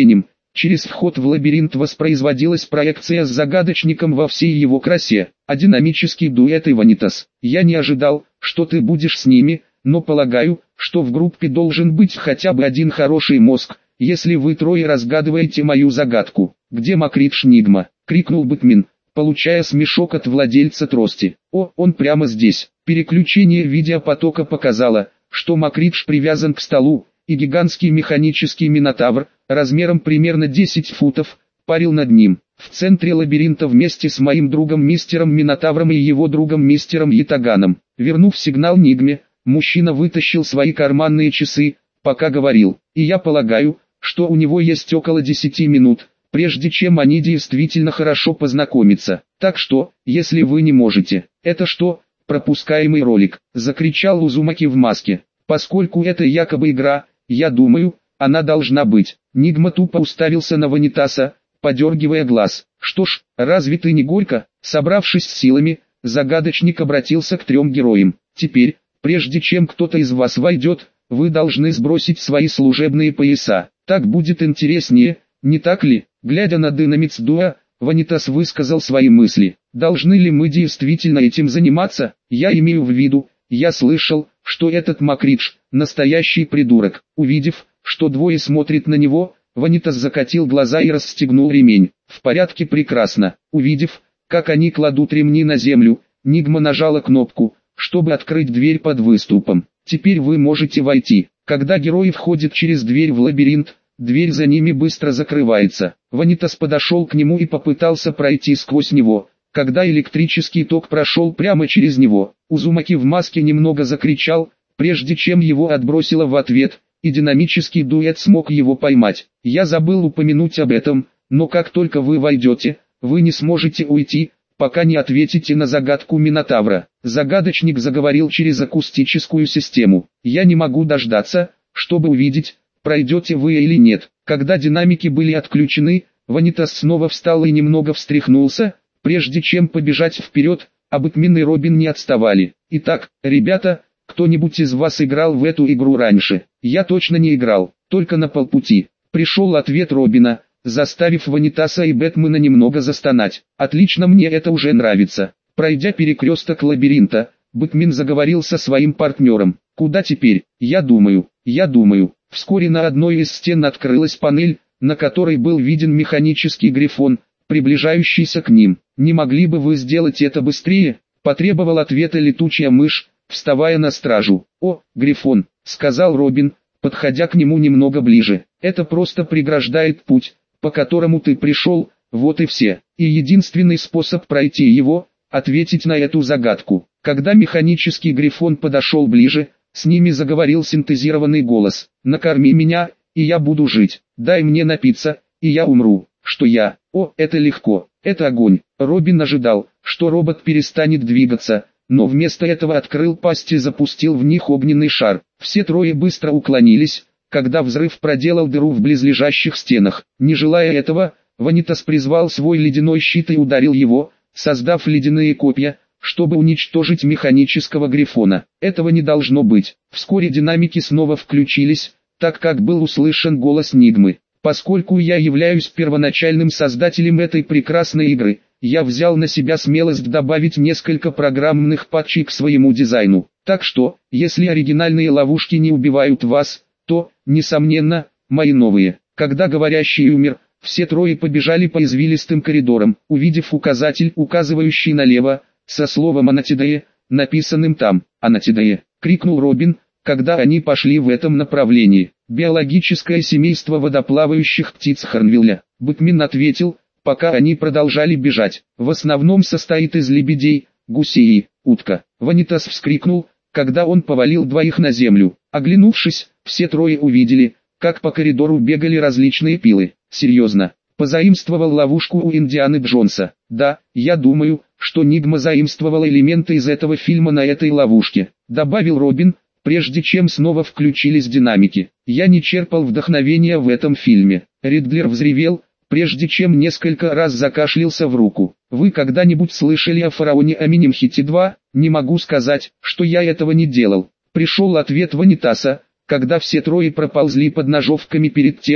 Через вход в лабиринт воспроизводилась проекция с загадочником во всей его красе, а динамический дуэт и Ванитас. Я не ожидал, что ты будешь с ними, но полагаю, что в группе должен быть хотя бы один хороший мозг, если вы трое разгадываете мою загадку. «Где Макридж Нигма?» — крикнул Бэтмен, получая смешок от владельца трости. «О, он прямо здесь». Переключение видеопотока показало, что Макридж привязан к столу, и гигантский механический минотавр, размером примерно десять футов, парил над ним. В центре лабиринта вместе с моим другом мистером Минотавром и его другом мистером Ятаганом. Вернув сигнал Нигме, мужчина вытащил свои карманные часы, пока говорил, и я полагаю, что у него есть около десяти минут, прежде чем они действительно хорошо познакомятся. Так что, если вы не можете, это что, пропускаемый ролик, закричал Узумаки в маске. Поскольку это якобы игра, я думаю, она должна быть. Нигма тупо уставился на Ванитаса, подергивая глаз. Что ж, разве ты не горько? Собравшись с силами, загадочник обратился к трем героям. Теперь, прежде чем кто-то из вас войдет, вы должны сбросить свои служебные пояса. Так будет интереснее, не так ли? Глядя на Динамитс Дуа, Ванитас высказал свои мысли. Должны ли мы действительно этим заниматься? Я имею в виду, я слышал, что этот Макридж – настоящий придурок. Увидев, что двое смотрят на него, Ванитас закатил глаза и расстегнул ремень. В порядке, прекрасно. Увидев, как они кладут ремни на землю, Нигма нажала кнопку, чтобы открыть дверь под выступом. Теперь вы можете войти. Когда герои входят через дверь в лабиринт, дверь за ними быстро закрывается. Ванитас подошел к нему и попытался пройти сквозь него. Когда электрический ток прошел прямо через него, Узумаки в маске немного закричал, прежде чем его отбросило в ответ, и динамический дуэт смог его поймать. Я забыл упомянуть об этом, но как только вы войдете, вы не сможете уйти, пока не ответите на загадку Минотавра. Загадочник заговорил через акустическую систему. Я не могу дождаться, чтобы увидеть, пройдете вы или нет. Когда динамики были отключены, Ванитас снова встал и немного встряхнулся, прежде чем побежать вперед, а Бэтмен и Робин не отставали. Итак, ребята, кто-нибудь из вас играл в эту игру раньше? Я точно не играл, только на полпути. Пришел ответ Робина, заставив Ванитаса и Бэтмена немного застонать. Отлично, мне это уже нравится. Пройдя перекресток лабиринта, Бэтмен заговорил со своим партнером. Куда теперь? Я думаю, я думаю. Вскоре на одной из стен открылась панель, на которой был виден механический грифон, приближающийся к ним. «Не могли бы вы сделать это быстрее?» – потребовал ответа летучая мышь, вставая на стражу. «О, грифон», – сказал Робин, подходя к нему немного ближе. «Это просто преграждает путь, по которому ты пришел, вот и все. И единственный способ пройти его – ответить на эту загадку». Когда механический грифон подошел ближе, с ними заговорил синтезированный голос. «Накорми меня, и я буду жить. Дай мне напиться, и я умру». Что я? О, это легко, это огонь. Робин ожидал, что робот перестанет двигаться, но вместо этого открыл пасть и запустил в них огненный шар. Все трое быстро уклонились, когда взрыв проделал дыру в близлежащих стенах. Не желая этого, Ванитас призвал свой ледяной щит и ударил его, создав ледяные копья, чтобы уничтожить механического грифона. Этого не должно быть. Вскоре динамики снова включились, так как был услышан голос Нигмы. Поскольку я являюсь первоначальным создателем этой прекрасной игры, я взял на себя смелость добавить несколько программных патчей к своему дизайну. Так что, если оригинальные ловушки не убивают вас, то, несомненно, мои новые. Когда говорящий умер, все трое побежали по извилистым коридорам, увидев указатель, указывающий налево, со словом «Анатидее», написанным там. «Анатидее», — крикнул Робин, когда они пошли в этом направлении. «Биологическое семейство водоплавающих птиц Хорнвилля», — Бэтмен ответил, пока они продолжали бежать. «В основном состоит из лебедей, гусей и утка». Ванитас вскрикнул, когда он повалил двоих на землю. Оглянувшись, все трое увидели, как по коридору бегали различные пилы. «Серьезно?» «Позаимствовал ловушку у Индианы Джонса». «Да, я думаю, что Нигма заимствовала элементы из этого фильма на этой ловушке», — добавил Робин, прежде чем снова включились динамики. «Я не черпал вдохновения в этом фильме». Ридлер взревел, прежде чем несколько раз закашлялся в руку. «Вы когда-нибудь слышали о фараоне Аменемхете два? Не могу сказать, что я этого не делал». Пришел ответ Ванитаса, когда все трое проползли под ножовками перед тем,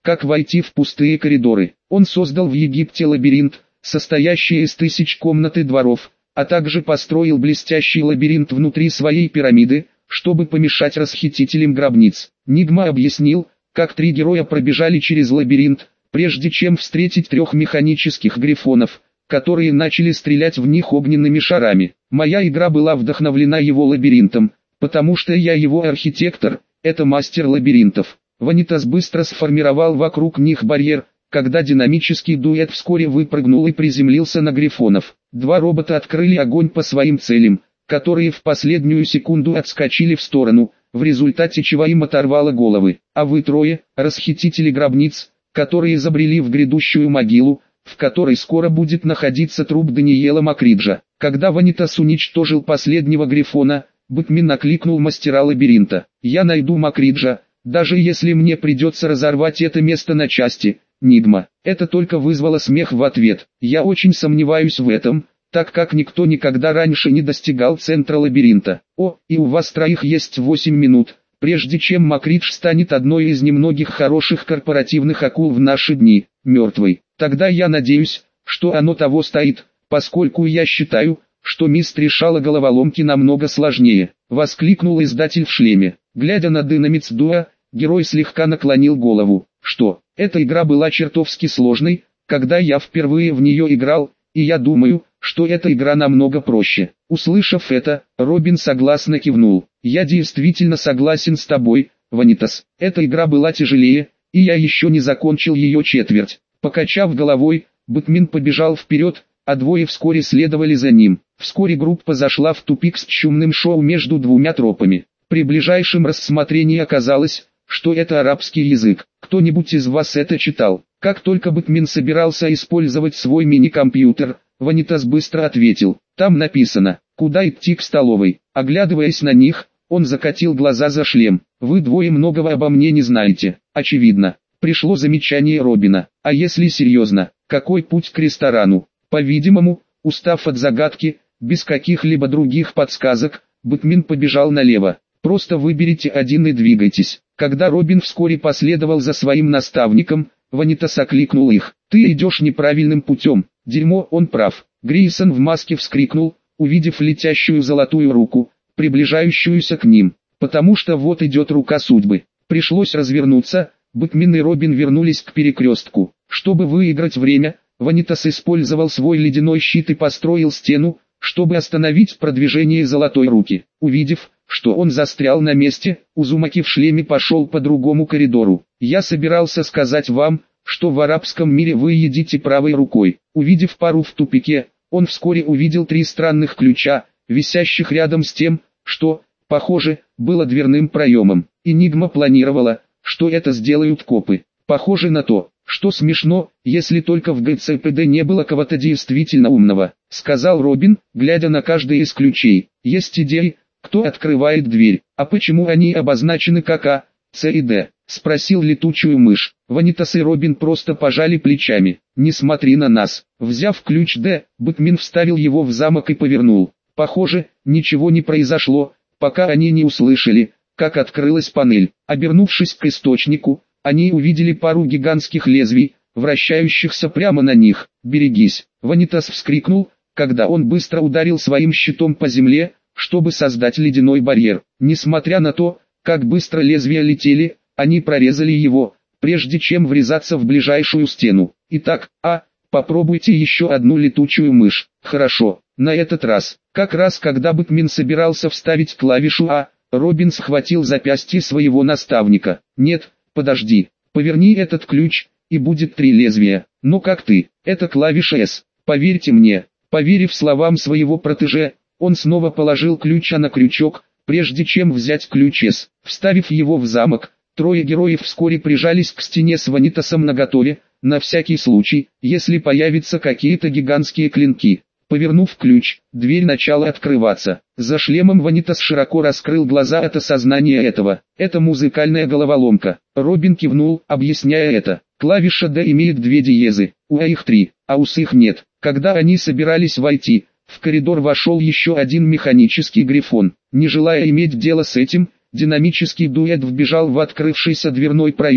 как войти в пустые коридоры. Он создал в Египте лабиринт, состоящий из тысяч комнат и дворов, а также построил блестящий лабиринт внутри своей пирамиды, чтобы помешать расхитителям гробниц. Нигма объяснил, как три героя пробежали через лабиринт, прежде чем встретить трех механических грифонов, которые начали стрелять в них огненными шарами. Моя игра была вдохновлена его лабиринтом, потому что я его архитектор, это мастер лабиринтов. Ванитас быстро сформировал вокруг них барьер, когда динамический дуэт вскоре выпрыгнул и приземлился на грифонов. Два робота открыли огонь по своим целям, которые в последнюю секунду отскочили в сторону, в результате чего им оторвало головы. А вы трое, расхитители гробниц, которые забрели в грядущую могилу, в которой скоро будет находиться труп Даниэла Макриджа. Когда Ванитас уничтожил последнего грифона, Бэтмен окликнул мастера лабиринта. «Я найду Макриджа, даже если мне придется разорвать это место на части, Нигма». Это только вызвало смех в ответ. «Я очень сомневаюсь в этом, так как никто никогда раньше не достигал центра лабиринта. О, и у вас троих есть восемь минут, прежде чем Макридж станет одной из немногих хороших корпоративных акул в наши дни, мертвой. Тогда я надеюсь, что оно того стоит, поскольку я считаю, что мист решала головоломки намного сложнее», — воскликнул издатель в шлеме. Глядя на Динамитс Дуа, герой слегка наклонил голову. «Что, эта игра была чертовски сложной, когда я впервые в нее играл, и я думаю, что эта игра намного проще». Услышав это, Робин согласно кивнул. «Я действительно согласен с тобой, Ванитас. Эта игра была тяжелее, и я еще не закончил ее четверть». Покачав головой, Бэтмен побежал вперед, а двое вскоре следовали за ним. Вскоре группа зашла в тупик с чумным шоу между двумя тропами. При ближайшем рассмотрении оказалось, что это арабский язык. Кто-нибудь из вас это читал? Как только Бэтмен собирался использовать свой мини-компьютер, Ванитас быстро ответил: «Там написано, куда идти к столовой». Оглядываясь на них, он закатил глаза за шлем. «Вы двое многого обо мне не знаете, очевидно». Пришло замечание Робина. «А если серьезно, какой путь к ресторану?» По-видимому, устав от загадки, без каких-либо других подсказок, Бэтмен побежал налево. «Просто выберите один и двигайтесь». Когда Робин вскоре последовал за своим наставником, Ванитас окликнул их. «Ты идешь неправильным путем». «Дерьмо, он прав». Грейсон в маске вскрикнул, увидев летящую золотую руку, приближающуюся к ним. «Потому что вот идет рука судьбы». Пришлось развернуться. Бэтмен и Робин вернулись к перекрестку. Чтобы выиграть время, Ванитас использовал свой ледяной щит и построил стену, чтобы остановить продвижение золотой руки. Увидев, что он застрял на месте, Узумаки в шлеме пошел по другому коридору. «Я собирался сказать вам, что в арабском мире вы едите правой рукой». Увидев пару в тупике, он вскоре увидел три странных ключа, висящих рядом с тем, что, похоже, было дверным проемом. Энигма планировала, что это сделают копы. Похоже на то, что смешно, если только в ГЦПД не было кого-то действительно умного, сказал Робин, глядя на каждый из ключей. «Есть идеи, кто открывает дверь, а почему они обозначены как А, С и Д?» спросил летучую мышь. Ванитас и Робин просто пожали плечами. «Не смотри на нас». Взяв ключ Д, Бэтмен вставил его в замок и повернул. Похоже, ничего не произошло, пока они не услышали, как открылась панель. Обернувшись к источнику, они увидели пару гигантских лезвий, вращающихся прямо на них. «Берегись!» Ванитас вскрикнул, когда он быстро ударил своим щитом по земле, чтобы создать ледяной барьер. Несмотря на то, как быстро лезвия летели, они прорезали его, прежде чем врезаться в ближайшую стену. «Итак, а, попробуйте еще одну летучую мышь». «Хорошо, на этот раз». Как раз когда Бэтмен собирался вставить клавишу А, Робин схватил запястье своего наставника. «Нет, подожди, поверни этот ключ, и будет три лезвия». «Но как ты? Это клавиша С. Поверьте мне». Поверив словам своего протеже, он снова положил ключ А на крючок, прежде чем взять ключ С. Вставив его в замок, трое героев вскоре прижались к стене с Ванитасом наготове, на всякий случай, если появятся какие-то гигантские клинки. Повернув ключ, дверь начала открываться. За шлемом Ванитас широко раскрыл глаза от осознания этого. «Это музыкальная головоломка». Робин кивнул, объясняя это. Клавиша D имеет две диезы, у А их три, а у С их нет. Когда они собирались войти, в коридор вошел еще один механический грифон. Не желая иметь дело с этим, динамический дуэт вбежал в открывшийся дверной проем,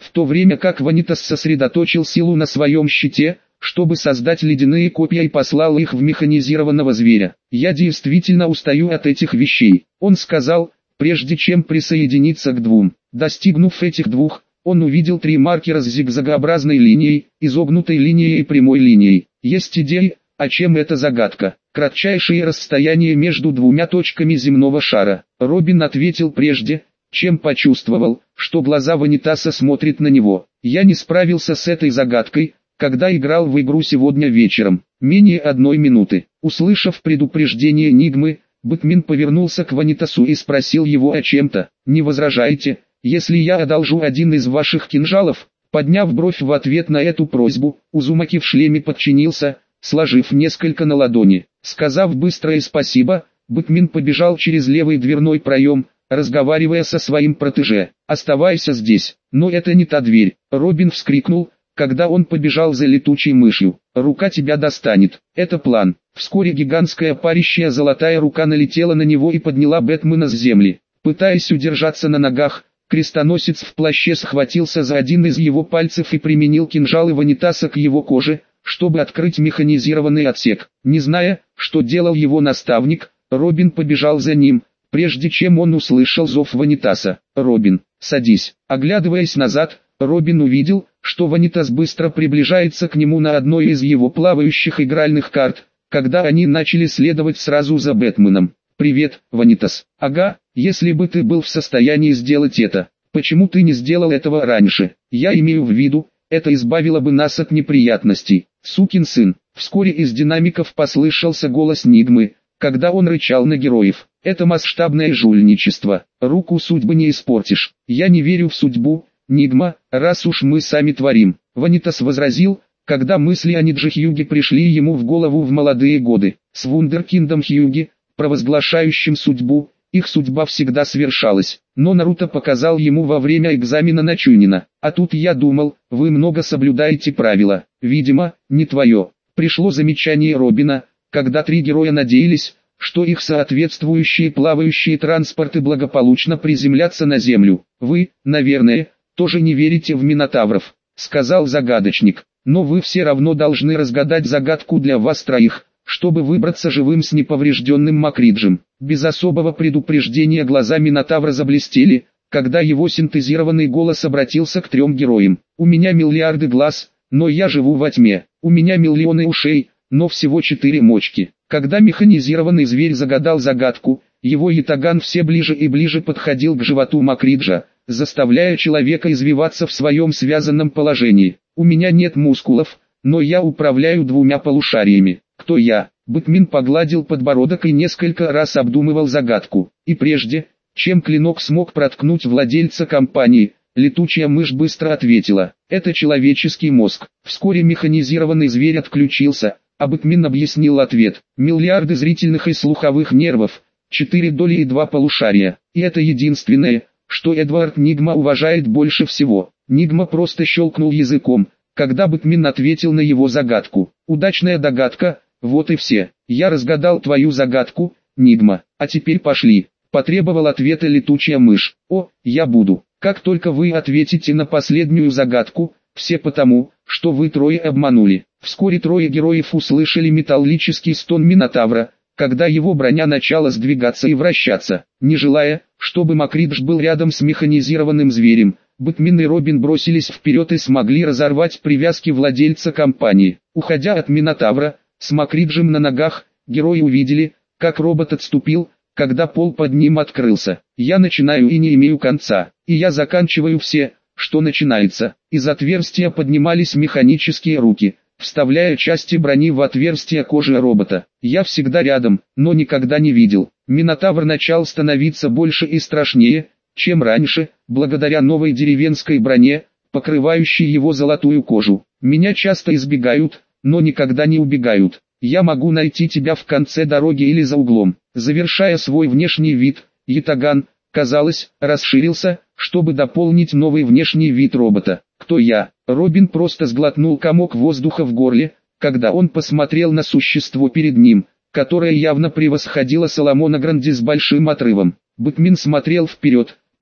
в то время как Ванитас сосредоточил силу на своем щите, чтобы создать ледяные копья и послал их в механизированного зверя. «Я действительно устаю от этих вещей», он сказал, прежде чем присоединиться к двум. Достигнув этих двух, он увидел три маркера с зигзагообразной линией, изогнутой линией и прямой линией. Есть идеи, а чем эта загадка? Кратчайшее расстояние между двумя точками земного шара. Робин ответил прежде, чем почувствовал, что глаза Ванитаса смотрят на него. «Я не справился с этой загадкой, когда играл в игру сегодня вечером. Менее одной минуты». Услышав предупреждение Нигмы, Бэтмен повернулся к Ванитасу и спросил его о чем-то. «Не возражаете, если я одолжу один из ваших кинжалов?» Подняв бровь в ответ на эту просьбу, Узумаки в шлеме подчинился, сложив несколько на ладони. Сказав быстрое спасибо, Бэтмен побежал через левый дверной проем, разговаривая со своим протеже. «Оставайся здесь». «Но это не та дверь», Робин вскрикнул, когда он побежал за летучей мышью. «Рука тебя достанет». Это план. Вскоре гигантская парящая золотая рука налетела на него и подняла Бэтмена с земли. Пытаясь удержаться на ногах, крестоносец в плаще схватился за один из его пальцев и применил кинжалы Ванитаса к его коже, чтобы открыть механизированный отсек. Не зная, что делал его наставник, Робин побежал за ним, прежде чем он услышал зов Ванитаса. «Робин, садись». Оглядываясь назад, Робин увидел, что Ванитас быстро приближается к нему на одной из его плавающих игральных карт, когда они начали следовать сразу за Бэтменом. «Привет, Ванитас». «Ага, если бы ты был в состоянии сделать это, почему ты не сделал этого раньше? Я имею в виду, это избавило бы нас от неприятностей». «Сукин сын». Вскоре из динамиков послышался голос Нигмы, когда он рычал на героев. «Это масштабное жульничество. Руку судьбы не испортишь. Я не верю в судьбу, Нигма, раз уж мы сами творим». Ванитас возразил, когда мысли о Ниджи Хьюге пришли ему в голову в молодые годы. С вундеркиндом Хьюги, провозглашающим судьбу, их судьба всегда свершалась. Но Наруто показал ему во время экзамена на Чунина. «А тут я думал, вы много соблюдаете правила. Видимо, не твое». Пришло замечание Робина, когда три героя надеялись, что их соответствующие плавающие транспорты благополучно приземлятся на землю. «Вы, наверное, тоже не верите в Минотавров», — сказал загадочник. «Но вы все равно должны разгадать загадку для вас троих, чтобы выбраться живым с неповрежденным Макриджем». Без особого предупреждения глаза Минотавра заблестели, когда его синтезированный голос обратился к трем героям. «У меня миллиарды глаз, но я живу во тьме. У меня миллионы ушей, но всего четыре мочки». Когда механизированный зверь загадал загадку, его ятаган все ближе и ближе подходил к животу Макриджа, заставляя человека извиваться в своем связанном положении. «У меня нет мускулов, но я управляю двумя полушариями. Кто я?» Бэтмен погладил подбородок и несколько раз обдумывал загадку. И прежде, чем клинок смог проткнуть владельца компании, летучая мышь быстро ответила: «Это человеческий мозг». Вскоре механизированный зверь отключился, а Бэтмен объяснил ответ: «Миллиарды зрительных и слуховых нервов, четыре доли и два полушария. И это единственное, что Эдвард Нигма уважает больше всего». Нигма просто щелкнул языком, когда Бэтмен ответил на его загадку. «Удачная догадка, вот и все. Я разгадал твою загадку, Нигма. А теперь пошли», — потребовал ответа летучая мышь. «О, я буду. Как только вы ответите на последнюю загадку, все потому, что вы трое обманули». Вскоре трое героев услышали металлический стон Минотавра, когда его броня начала сдвигаться и вращаться. Не желая, чтобы Макридж был рядом с механизированным зверем, Бэтмен и Робин бросились вперед и смогли разорвать привязки владельца компании. Уходя от Минотавра, с Макриджем на ногах, герои увидели, как робот отступил, когда пол под ним открылся. «Я начинаю и не имею конца, и я заканчиваю все, что начинается». Из отверстия поднимались механические руки, вставляя части брони в отверстие кожи робота. «Я всегда рядом, но никогда не видел». Минотавр начал становиться больше и страшнее, чем раньше, благодаря новой деревенской броне, покрывающей его золотую кожу. «Меня часто избегают, но никогда не убегают. Я могу найти тебя в конце дороги или за углом». Завершая свой внешний вид, ятаган, казалось, расширился, чтобы дополнить новый внешний вид робота. «Кто я?» Робин просто сглотнул комок воздуха в горле, когда он посмотрел на существо перед ним, которое явно превосходило Соломона Гранди с большим отрывом. Бэтмен смотрел вперед,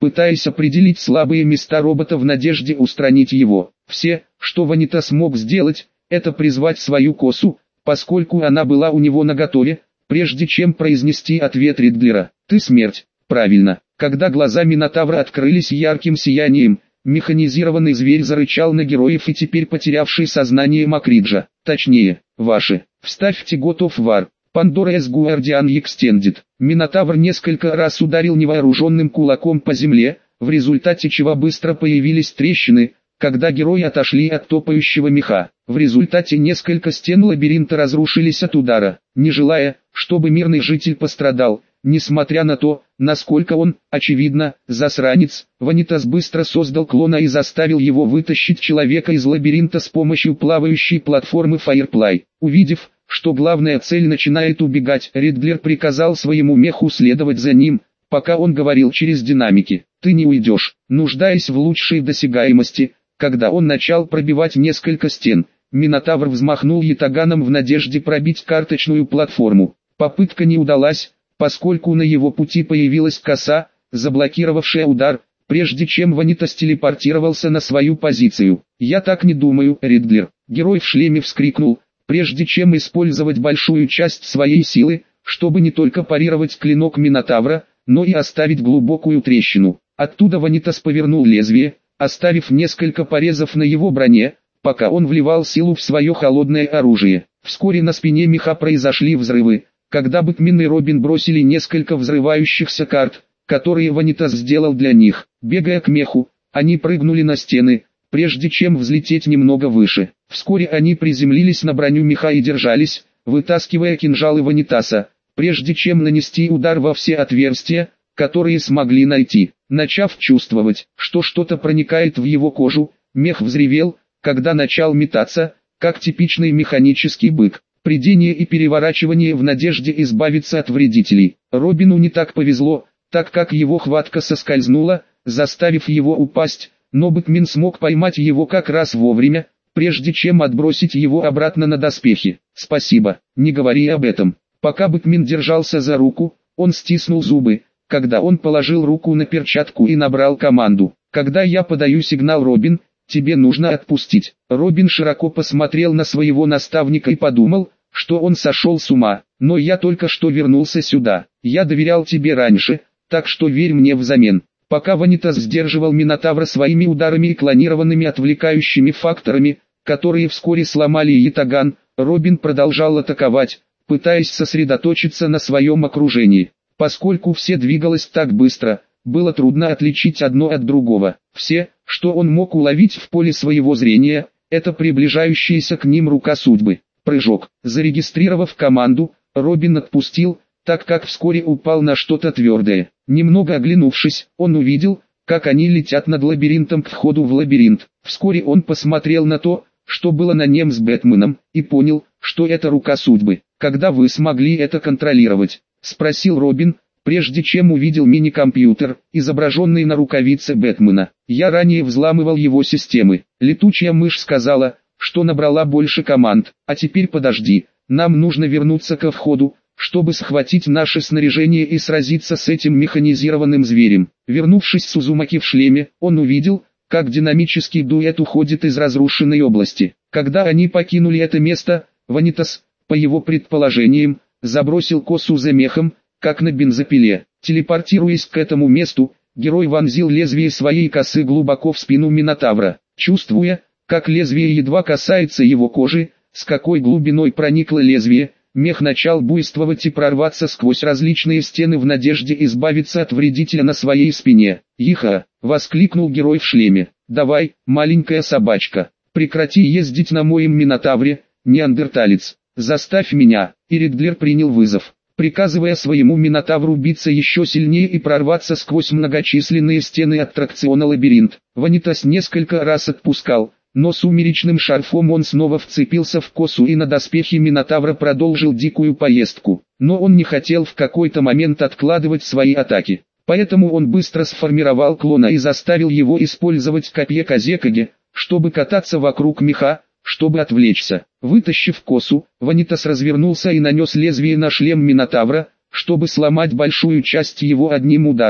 пытаясь определить слабые места робота в надежде устранить его. Все, что Ванита смог сделать, это призвать свою косу, поскольку она была у него наготове, прежде чем произнести ответ Ридлера. «Ты смерть». Правильно. Когда глаза Минотавра открылись ярким сиянием, механизированный зверь зарычал на героев и теперь потерявший сознание Макриджа. Точнее, ваши. Вставьте God of War. Pandora S Guardian Extended. Минотавр несколько раз ударил невооруженным кулаком по земле, в результате чего быстро появились трещины, когда герои отошли от топающего меха. В результате несколько стен лабиринта разрушились от удара. Не желая, чтобы мирный житель пострадал, несмотря на то, насколько он, очевидно, засранец, Ванитас быстро создал клона и заставил его вытащить человека из лабиринта с помощью плавающей платформы Firefly. Увидев, что главная цель начинает убегать, Ридлер приказал своему меху следовать за ним, пока он говорил через динамики. «Ты не уйдешь». Нуждаясь в лучшей досягаемости, когда он начал пробивать несколько стен, Минотавр взмахнул ятаганом в надежде пробить карточную платформу. Попытка не удалась, поскольку на его пути появилась коса, заблокировавшая удар, прежде чем Ванитас телепортировался на свою позицию. «Я так не думаю, Ридлер». Герой в шлеме вскрикнул, прежде чем использовать большую часть своей силы, чтобы не только парировать клинок Минотавра, но и оставить глубокую трещину. Оттуда Ванитас повернул лезвие, оставив несколько порезов на его броне, пока он вливал силу в свое холодное оружие. Вскоре на спине меха произошли взрывы, когда Бэтмен и Робин бросили несколько взрывающихся карт, которые Ванитас сделал для них. Бегая к меху, они прыгнули на стены, прежде чем взлететь немного выше. Вскоре они приземлились на броню меха и держались, вытаскивая кинжалы Ванитаса, прежде чем нанести удар во все отверстия, которые смогли найти. Начав чувствовать, что что-то проникает в его кожу, мех взревел, когда начал метаться, как типичный механический бык. Придение и переворачивание в надежде избавиться от вредителей. Робину не так повезло, так как его хватка соскользнула, заставив его упасть, но Бэтмен смог поймать его как раз вовремя, прежде чем отбросить его обратно на доспехи. «Спасибо, не говори об этом». Пока Бэтмен держался за руку, он стиснул зубы, когда он положил руку на перчатку и набрал команду. «Когда я подаю сигнал, Робин, тебе нужно отпустить». Робин широко посмотрел на своего наставника и подумал, что он сошел с ума. «Но я только что вернулся сюда. Я доверял тебе раньше, так что верь мне взамен». Пока Ванитас сдерживал Минотавра своими ударами и клонированными отвлекающими факторами, которые вскоре сломали ятаган, Робин продолжал атаковать, пытаясь сосредоточиться на своем окружении. Поскольку все двигалось так быстро, было трудно отличить одно от другого. Все, что он мог уловить в поле своего зрения, это приближающаяся к ним рука судьбы. Прыжок. Зарегистрировав команду, Робин отпустил, так как вскоре упал на что-то твердое. Немного оглянувшись, он увидел, как они летят над лабиринтом к входу в лабиринт. Вскоре он посмотрел на то, что было на нем с Бэтменом, и понял, что это рука судьбы. «Когда вы смогли это контролировать?» — спросил Робин, прежде чем увидел мини-компьютер, изображенный на рукавице Бэтмена. «Я ранее взламывал его системы». Летучая мышь сказала, что набрала больше команд. «А теперь подожди, нам нужно вернуться ко входу, чтобы схватить наше снаряжение и сразиться с этим механизированным зверем». Вернувшись с Узумаки в шлеме, он увидел, как динамический дуэт уходит из разрушенной области. Когда они покинули это место, Ванитас, по его предположениям, забросил косу за мехом, как на бензопиле. Телепортируясь к этому месту, герой вонзил лезвие своей косы глубоко в спину Минотавра. Чувствуя, как лезвие едва касается его кожи, с какой глубиной проникло лезвие, мех начал буйствовать и прорваться сквозь различные стены в надежде избавиться от вредителя на своей спине. «Иха!» — воскликнул герой в шлеме. «Давай, маленькая собачка, прекрати ездить на моем Минотавре, неандерталец. Заставь меня!» И Ридлер принял вызов, приказывая своему Минотавру биться еще сильнее и прорваться сквозь многочисленные стены аттракциона «Лабиринт». Ванитас несколько раз отпускал, но сумеречным шарфом он снова вцепился в косу и на доспехи Минотавра продолжил дикую поездку. Но он не хотел в какой-то момент откладывать свои атаки. Поэтому он быстро сформировал клона и заставил его использовать копье Казекаге, чтобы кататься вокруг меха, чтобы отвлечься. Вытащив косу, Ванитас развернулся и нанес лезвие на шлем Минотавра, чтобы сломать большую часть его одним ударом.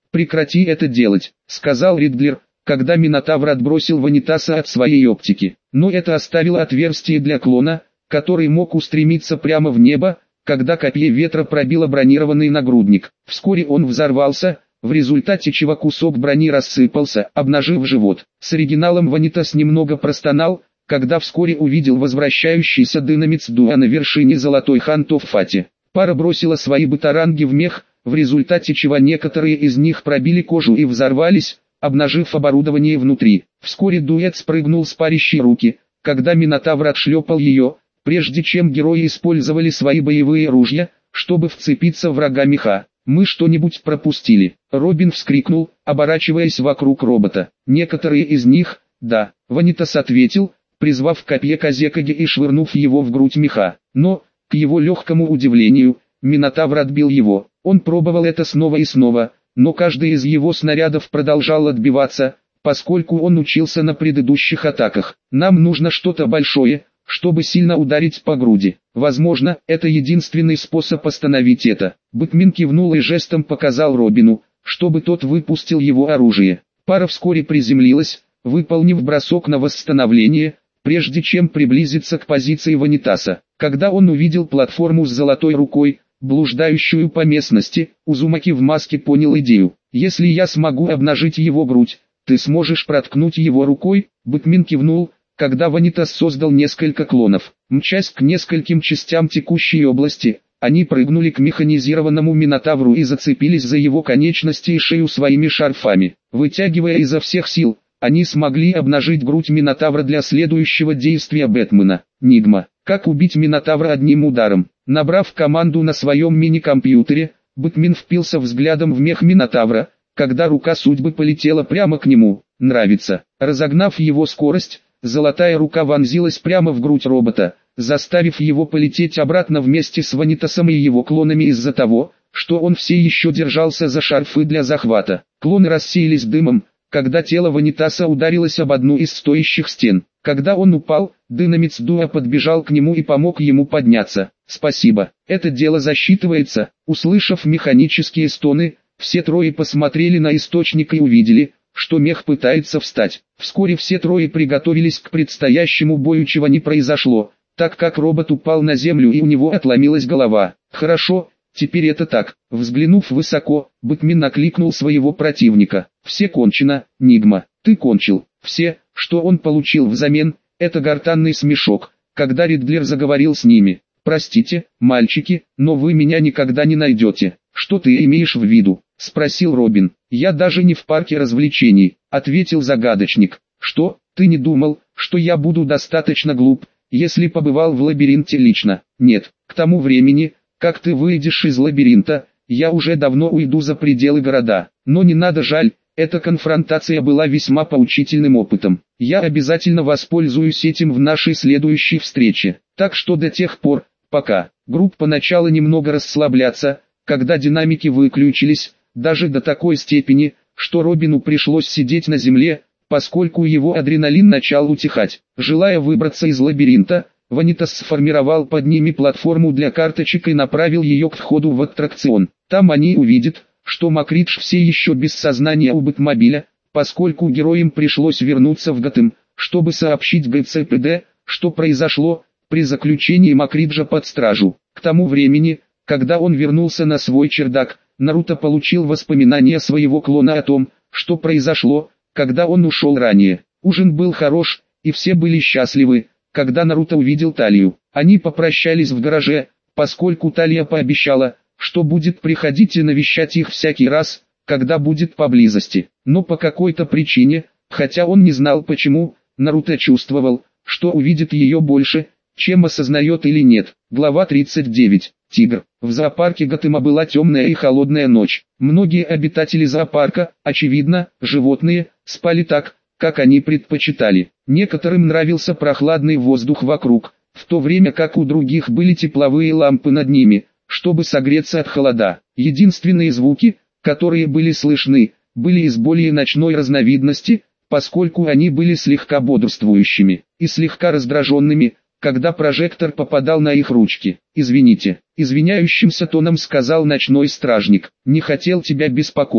«Прекрати это делать», — сказал Ридлер, когда Минотавр отбросил Ванитаса от своей оптики. Но это оставило отверстие для клона, который мог устремиться прямо в небо, когда копье ветра пробило бронированный нагрудник. Вскоре он взорвался, в результате чего кусок брони рассыпался, обнажив живот. С оригиналом Ванитас немного простонал, когда вскоре увидел возвращающийся Динамитс Дуа на вершине Золотой Хантоффати. Пара бросила свои батаранги в мех, в результате чего некоторые из них пробили кожу и взорвались, обнажив оборудование внутри. Вскоре Дуэт спрыгнул с парящей руки, когда Минотавр отшлепал ее, прежде чем герои использовали свои боевые ружья, чтобы вцепиться в врага меха. «Мы что-нибудь пропустили?» Робин вскрикнул, оборачиваясь вокруг робота. «Некоторые из них, да», Ванитас ответил, призвав копье Казекаги и швырнув его в грудь меха. Но, к его легкому удивлению, Минотавр отбил его. Он пробовал это снова и снова, но каждый из его снарядов продолжал отбиваться, поскольку он учился на предыдущих атаках. «Нам нужно что-то большое, чтобы сильно ударить по груди. Возможно, это единственный способ остановить это». Бэтмен кивнул и жестом показал Робину, чтобы тот выпустил его оружие. Пара вскоре приземлилась, выполнив бросок на восстановление, прежде чем приблизиться к позиции Ванитаса. Когда он увидел платформу с золотой рукой, блуждающую по местности, Узумаки в маске понял идею. «Если я смогу обнажить его грудь, ты сможешь проткнуть его рукой?» Бэтмен кивнул, когда Ванитас создал несколько клонов. Мчась к нескольким частям текущей области, они прыгнули к механизированному Минотавру и зацепились за его конечности и шею своими шарфами. Вытягивая изо всех сил, они смогли обнажить грудь Минотавра для следующего действия Бэтмена. Нигма. Как убить Минотавра одним ударом? Набрав команду на своем мини-компьютере, Бэтмен впился взглядом в мех Минотавра, когда рука судьбы полетела прямо к нему. Нравится. Разогнав его скорость, золотая рука вонзилась прямо в грудь робота, заставив его полететь обратно вместе с Ванитасом и его клонами из-за того, что он все еще держался за шарфы для захвата. Клоны рассеялись дымом, когда тело Ванитаса ударилось об одну из стоящих стен. Когда он упал, Динамитс Дуа подбежал к нему и помог ему подняться. «Спасибо, это дело засчитывается». Услышав механические стоны, все трое посмотрели на источник и увидели, что мех пытается встать. Вскоре все трое приготовились к предстоящему бою, чего не произошло, так как робот упал на землю и у него отломилась голова. «Хорошо, теперь это так». Взглянув высоко, Бэтмен накликнул своего противника. «Все кончено, Нигма, ты кончил». Все, что он получил взамен, это гортанный смешок, когда Ридлер заговорил с ними. «Простите, мальчики, но вы меня никогда не найдете». «Что ты имеешь в виду?» — спросил Робин. «Я даже не в парке развлечений», — ответил загадочник. «Что, ты не думал, что я буду достаточно глуп, если побывал в лабиринте лично?» «Нет, к тому времени, как ты выйдешь из лабиринта, я уже давно уйду за пределы города. Но не надо, жаль, эта конфронтация была весьма поучительным опытом. Я обязательно воспользуюсь этим в нашей следующей встрече. Так что до тех пор, пока». Группа начала немного расслабляться, когда динамики выключились, даже до такой степени, что Робину пришлось сидеть на земле, поскольку его адреналин начал утихать. Желая выбраться из лабиринта, Ванитас сформировал под ними платформу для карточек и направил ее к входу в аттракцион. Там они увидят, что Макридж все еще без сознания у Бэтмобиля, поскольку героям пришлось вернуться в Готэм, чтобы сообщить гэ цэ пэ дэ, что произошло при заключении Макриджа под стражу. К тому времени, когда он вернулся на свой чердак, Наруто получил воспоминания своего клона о том, что произошло, когда он ушел ранее. Ужин был хорош, и все были счастливы, когда Наруто увидел Талию. Они попрощались в гараже, поскольку Талия пообещала, что будет приходить и навещать их всякий раз, когда будет поблизости. Но по какой-то причине, хотя он не знал почему, Наруто чувствовал, что увидит ее больше, чем осознает или нет. Глава тридцать девять. Тигр. В зоопарке Готэма была темная и холодная ночь. Многие обитатели зоопарка, очевидно, животные, спали так, как они предпочитали. Некоторым нравился прохладный воздух вокруг, в то время как у других были тепловые лампы над ними, чтобы согреться от холода. Единственные звуки, которые были слышны, были из более ночной разновидности, поскольку они были слегка бодрствующими и слегка раздраженными, когда прожектор попадал на их ручки. «Извините», — извиняющимся тоном сказал ночной стражник, — «не хотел тебя беспокоить».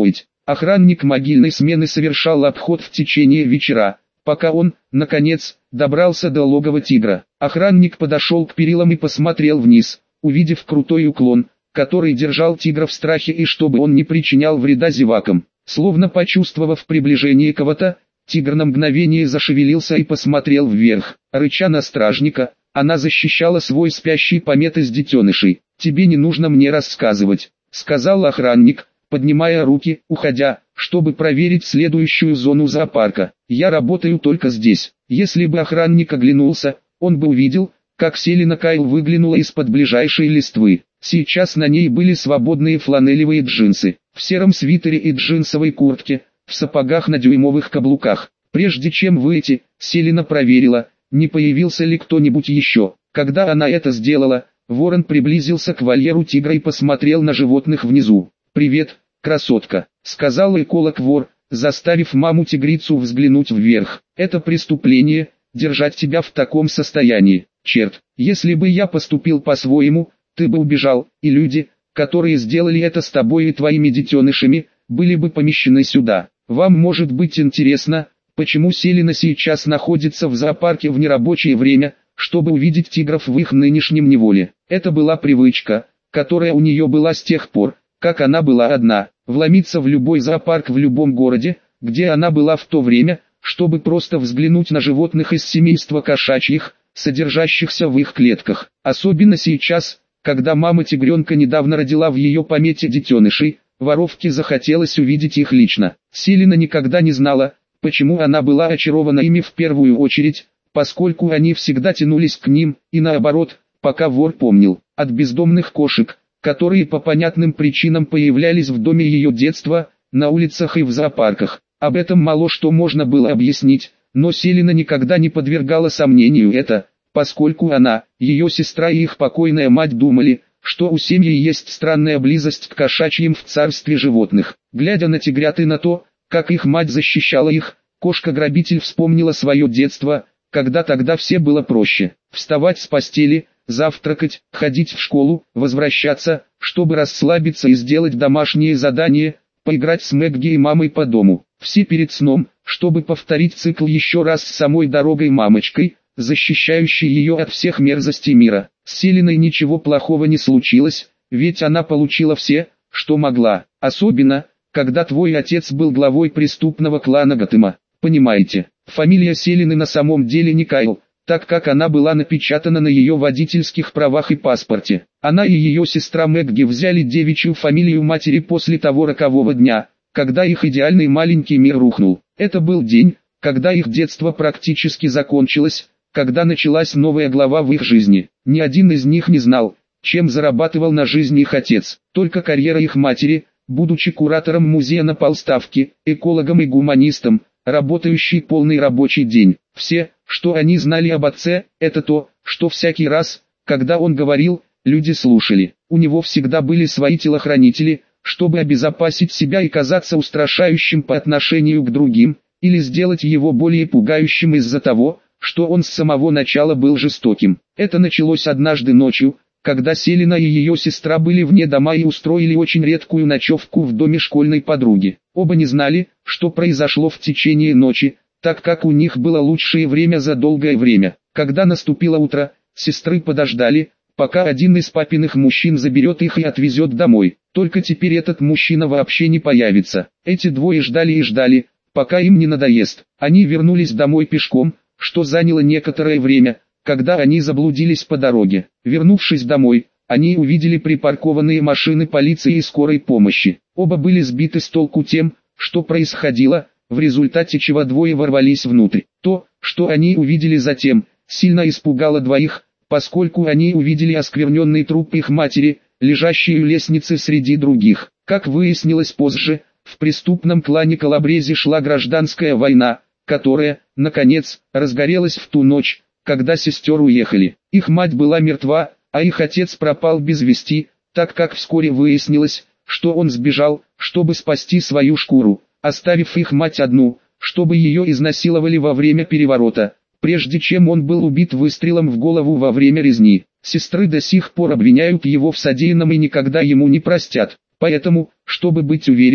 Охранник могильной смены совершал обход в течение вечера, пока он, наконец, добрался до логова тигра. Охранник подошел к перилам и посмотрел вниз, увидев крутой уклон, который держал тигра в страхе и чтобы он не причинял вреда зевакам. Словно почувствовав приближение кого-то, тигр на мгновение зашевелился и посмотрел вверх. Рыча на стражника, она защищала свой спящий помет из детенышей. «Тебе не нужно мне рассказывать», — сказал охранник, поднимая руки, уходя, чтобы проверить следующую зону зоопарка. «Я работаю только здесь». Если бы охранник оглянулся, он бы увидел, как Селина Кайл выглянула из-под ближайшей листвы. Сейчас на ней были свободные фланелевые джинсы, в сером свитере и джинсовой куртке, в сапогах на дюймовых каблуках. Прежде чем выйти, Селина проверила, не появился ли кто-нибудь еще. Когда она это сделала, ворон приблизился к вольеру тигра и посмотрел на животных внизу. «Привет, красотка», — сказал эколог-вор, заставив маму-тигрицу взглянуть вверх. «Это преступление, держать тебя в таком состоянии. Черт, если бы я поступил по-своему, ты бы убежал, и люди, которые сделали это с тобой и твоими детенышами, были бы помещены сюда. Вам может быть интересно, почему Селина сейчас находится в зоопарке в нерабочее время, чтобы увидеть тигров в их нынешнем неволе. Это была привычка, которая у нее была с тех пор, как она была одна, вломиться в любой зоопарк в любом городе, где она была в то время, чтобы просто взглянуть на животных из семейства кошачьих, содержащихся в их клетках. Особенно сейчас, когда мама тигренка недавно родила в ее помете детенышей, воровке захотелось увидеть их лично. Селина никогда не знала, почему она была очарована ими в первую очередь, поскольку они всегда тянулись к ним, и наоборот, пока вор помнил, от бездомных кошек, которые по понятным причинам появлялись в доме ее детства, на улицах и в зоопарках. Об этом мало что можно было объяснить, но Селина никогда не подвергала сомнению это, поскольку она, ее сестра и их покойная мать думали, что у семьи есть странная близость к кошачьим в царстве животных. Глядя на тигрят и на то, как их мать защищала их, кошка-грабитель вспомнила свое детство, когда тогда все было проще. Вставать с постели, завтракать, ходить в школу, возвращаться, чтобы расслабиться и сделать домашние задания, поиграть с Мэгги и мамой по дому. Все перед сном, чтобы повторить цикл еще раз с самой дорогой-мамочкой, защищающей ее от всех мерзостей мира. С Селиной ничего плохого не случилось, ведь она получила все, что могла. Особенно, когда твой отец был главой преступного клана Готэма. Понимаете, фамилия Селины на самом деле не Кайл, так как она была напечатана на ее водительских правах и паспорте. Она и ее сестра Мэгги взяли девичью фамилию матери после того рокового дня, когда их идеальный маленький мир рухнул. Это был день, когда их детство практически закончилось, когда началась новая глава в их жизни. Ни один из них не знал, чем зарабатывал на жизнь их отец. Только карьера их матери, будучи куратором музея на полставки, экологом и гуманистом, работающий полный рабочий день. Все, что они знали об отце, это то, что всякий раз, когда он говорил, люди слушали. У него всегда были свои телохранители, чтобы обезопасить себя и казаться устрашающим по отношению к другим, или сделать его более пугающим из-за того, что он с самого начала был жестоким. Это началось однажды ночью, когда Селина и ее сестра были вне дома и устроили очень редкую ночевку в доме школьной подруги. Оба не знали, что произошло в течение ночи, так как у них было лучшее время за долгое время. Когда наступило утро, сестры подождали, пока один из папиных мужчин заберет их и отвезет домой. Только теперь этот мужчина вообще не появится. Эти двое ждали и ждали, пока им не надоест. Они вернулись домой пешком, что заняло некоторое время, когда они заблудились по дороге. Вернувшись домой, они увидели припаркованные машины полиции и скорой помощи. Оба были сбиты с толку тем, что происходило, в результате чего двое ворвались внутрь. То, что они увидели затем, сильно испугало двоих, поскольку они увидели оскверненный труп их матери, лежащий у лестницы среди других. Как выяснилось позже, в преступном клане Калабрези шла гражданская война, которая, наконец, разгорелась в ту ночь, когда сестер уехали. Их мать была мертва, а их отец пропал без вести, так как вскоре выяснилось, что он сбежал, чтобы спасти свою шкуру, оставив их мать одну, чтобы ее изнасиловали во время переворота, прежде чем он был убит выстрелом в голову во время резни. Сестры до сих пор обвиняют его в содеянном и никогда ему не простят. Поэтому, чтобы быть уверенным,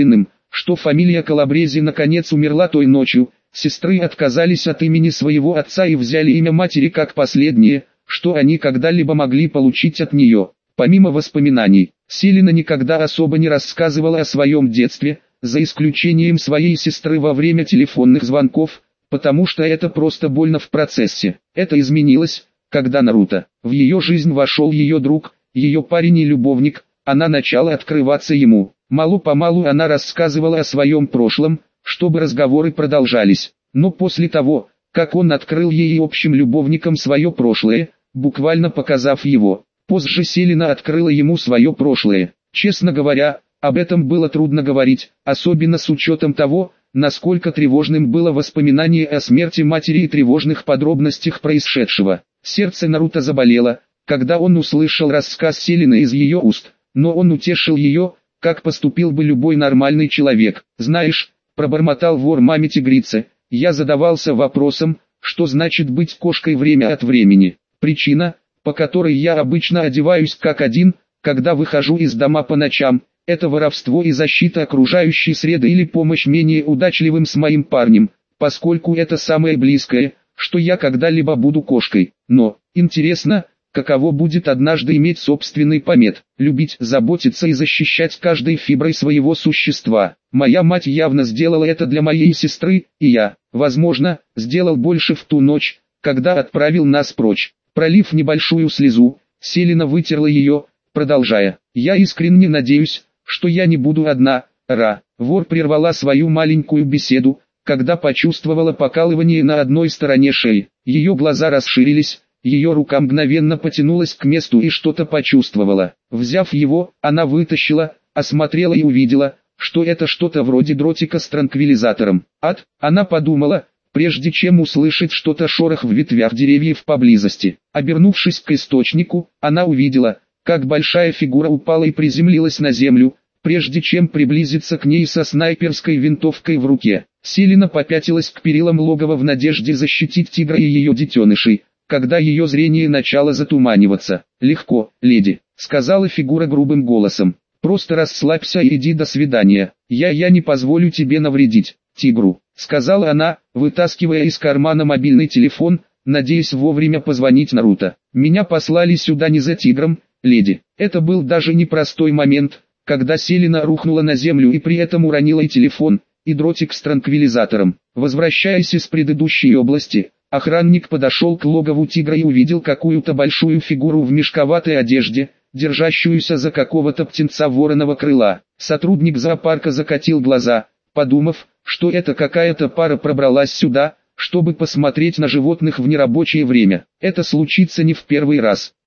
что фамилия Калабрези наконец умерла той ночью. Сестры отказались от имени своего отца и взяли имя матери как последнее, что они когда-либо могли получить от нее. Помимо воспоминаний, Селина никогда особо не рассказывала о своем детстве, за исключением своей сестры во время телефонных звонков, потому что это просто больно в процессе. Это изменилось, когда Наруто. В ее жизнь вошел ее друг, ее парень и любовник, она начала открываться ему. Мало-помалу она рассказывала о своем прошлом, чтобы разговоры продолжались. Но после того, как он открыл ей и общим любовникам свое прошлое, буквально показав его, позже Селина открыла ему свое прошлое. Честно говоря, об этом было трудно говорить, особенно с учетом того, насколько тревожным было воспоминание о смерти матери и тревожных подробностях происшедшего. Сердце Наруто заболело, когда он услышал рассказ Селины из ее уст, но он утешил ее, как поступил бы любой нормальный человек. «Знаешь», — пробормотал вор маме тигрицы, — «я задавался вопросом, что значит быть кошкой время от времени. Причина, по которой я обычно одеваюсь как один, когда выхожу из дома по ночам, это воровство и защита окружающей среды или помощь менее удачливым с моим парнем, поскольку это самое близкое, что я когда-либо буду кошкой. Но, интересно, каково будет однажды иметь собственный помет, любить, заботиться и защищать каждой фиброй своего существа. Моя мать явно сделала это для моей сестры, и я, возможно, сделал больше в ту ночь, когда отправил нас прочь». Пролив небольшую слезу, Селина вытерла ее, продолжая: «Я искренне надеюсь, что я не буду одна, Ра». Вор прервала свою маленькую беседу, когда почувствовала покалывание на одной стороне шеи. Ее глаза расширились, ее рука мгновенно потянулась к месту и что-то почувствовала. Взяв его, она вытащила, осмотрела и увидела, что это что-то вроде дротика с транквилизатором. «Ад», она подумала, прежде чем услышать что-то шорох в ветвях деревьев поблизости. Обернувшись к источнику, она увидела, как большая фигура упала и приземлилась на землю, прежде чем приблизиться к ней со снайперской винтовкой в руке. Селина попятилась к перилам логова в надежде защитить тигра и ее детенышей, когда ее зрение начало затуманиваться. «Легко, леди», — сказала фигура грубым голосом. «Просто расслабься и иди до свидания. Я я не позволю тебе навредить тигру», — сказала она, вытаскивая из кармана мобильный телефон, надеясь вовремя позвонить Наруто. «Меня послали сюда не за тигром, леди». Это был даже непростой момент, когда Селина рухнула на землю и при этом уронила и телефон, и дротик с транквилизатором. Возвращаясь из предыдущей области, охранник подошел к логову тигра и увидел какую-то большую фигуру в мешковатой одежде, держащуюся за какого-то птенца вороного крыла. Сотрудник зоопарка закатил глаза, подумав, что это какая-то пара пробралась сюда, чтобы посмотреть на животных в нерабочее время. Это случится не в первый раз.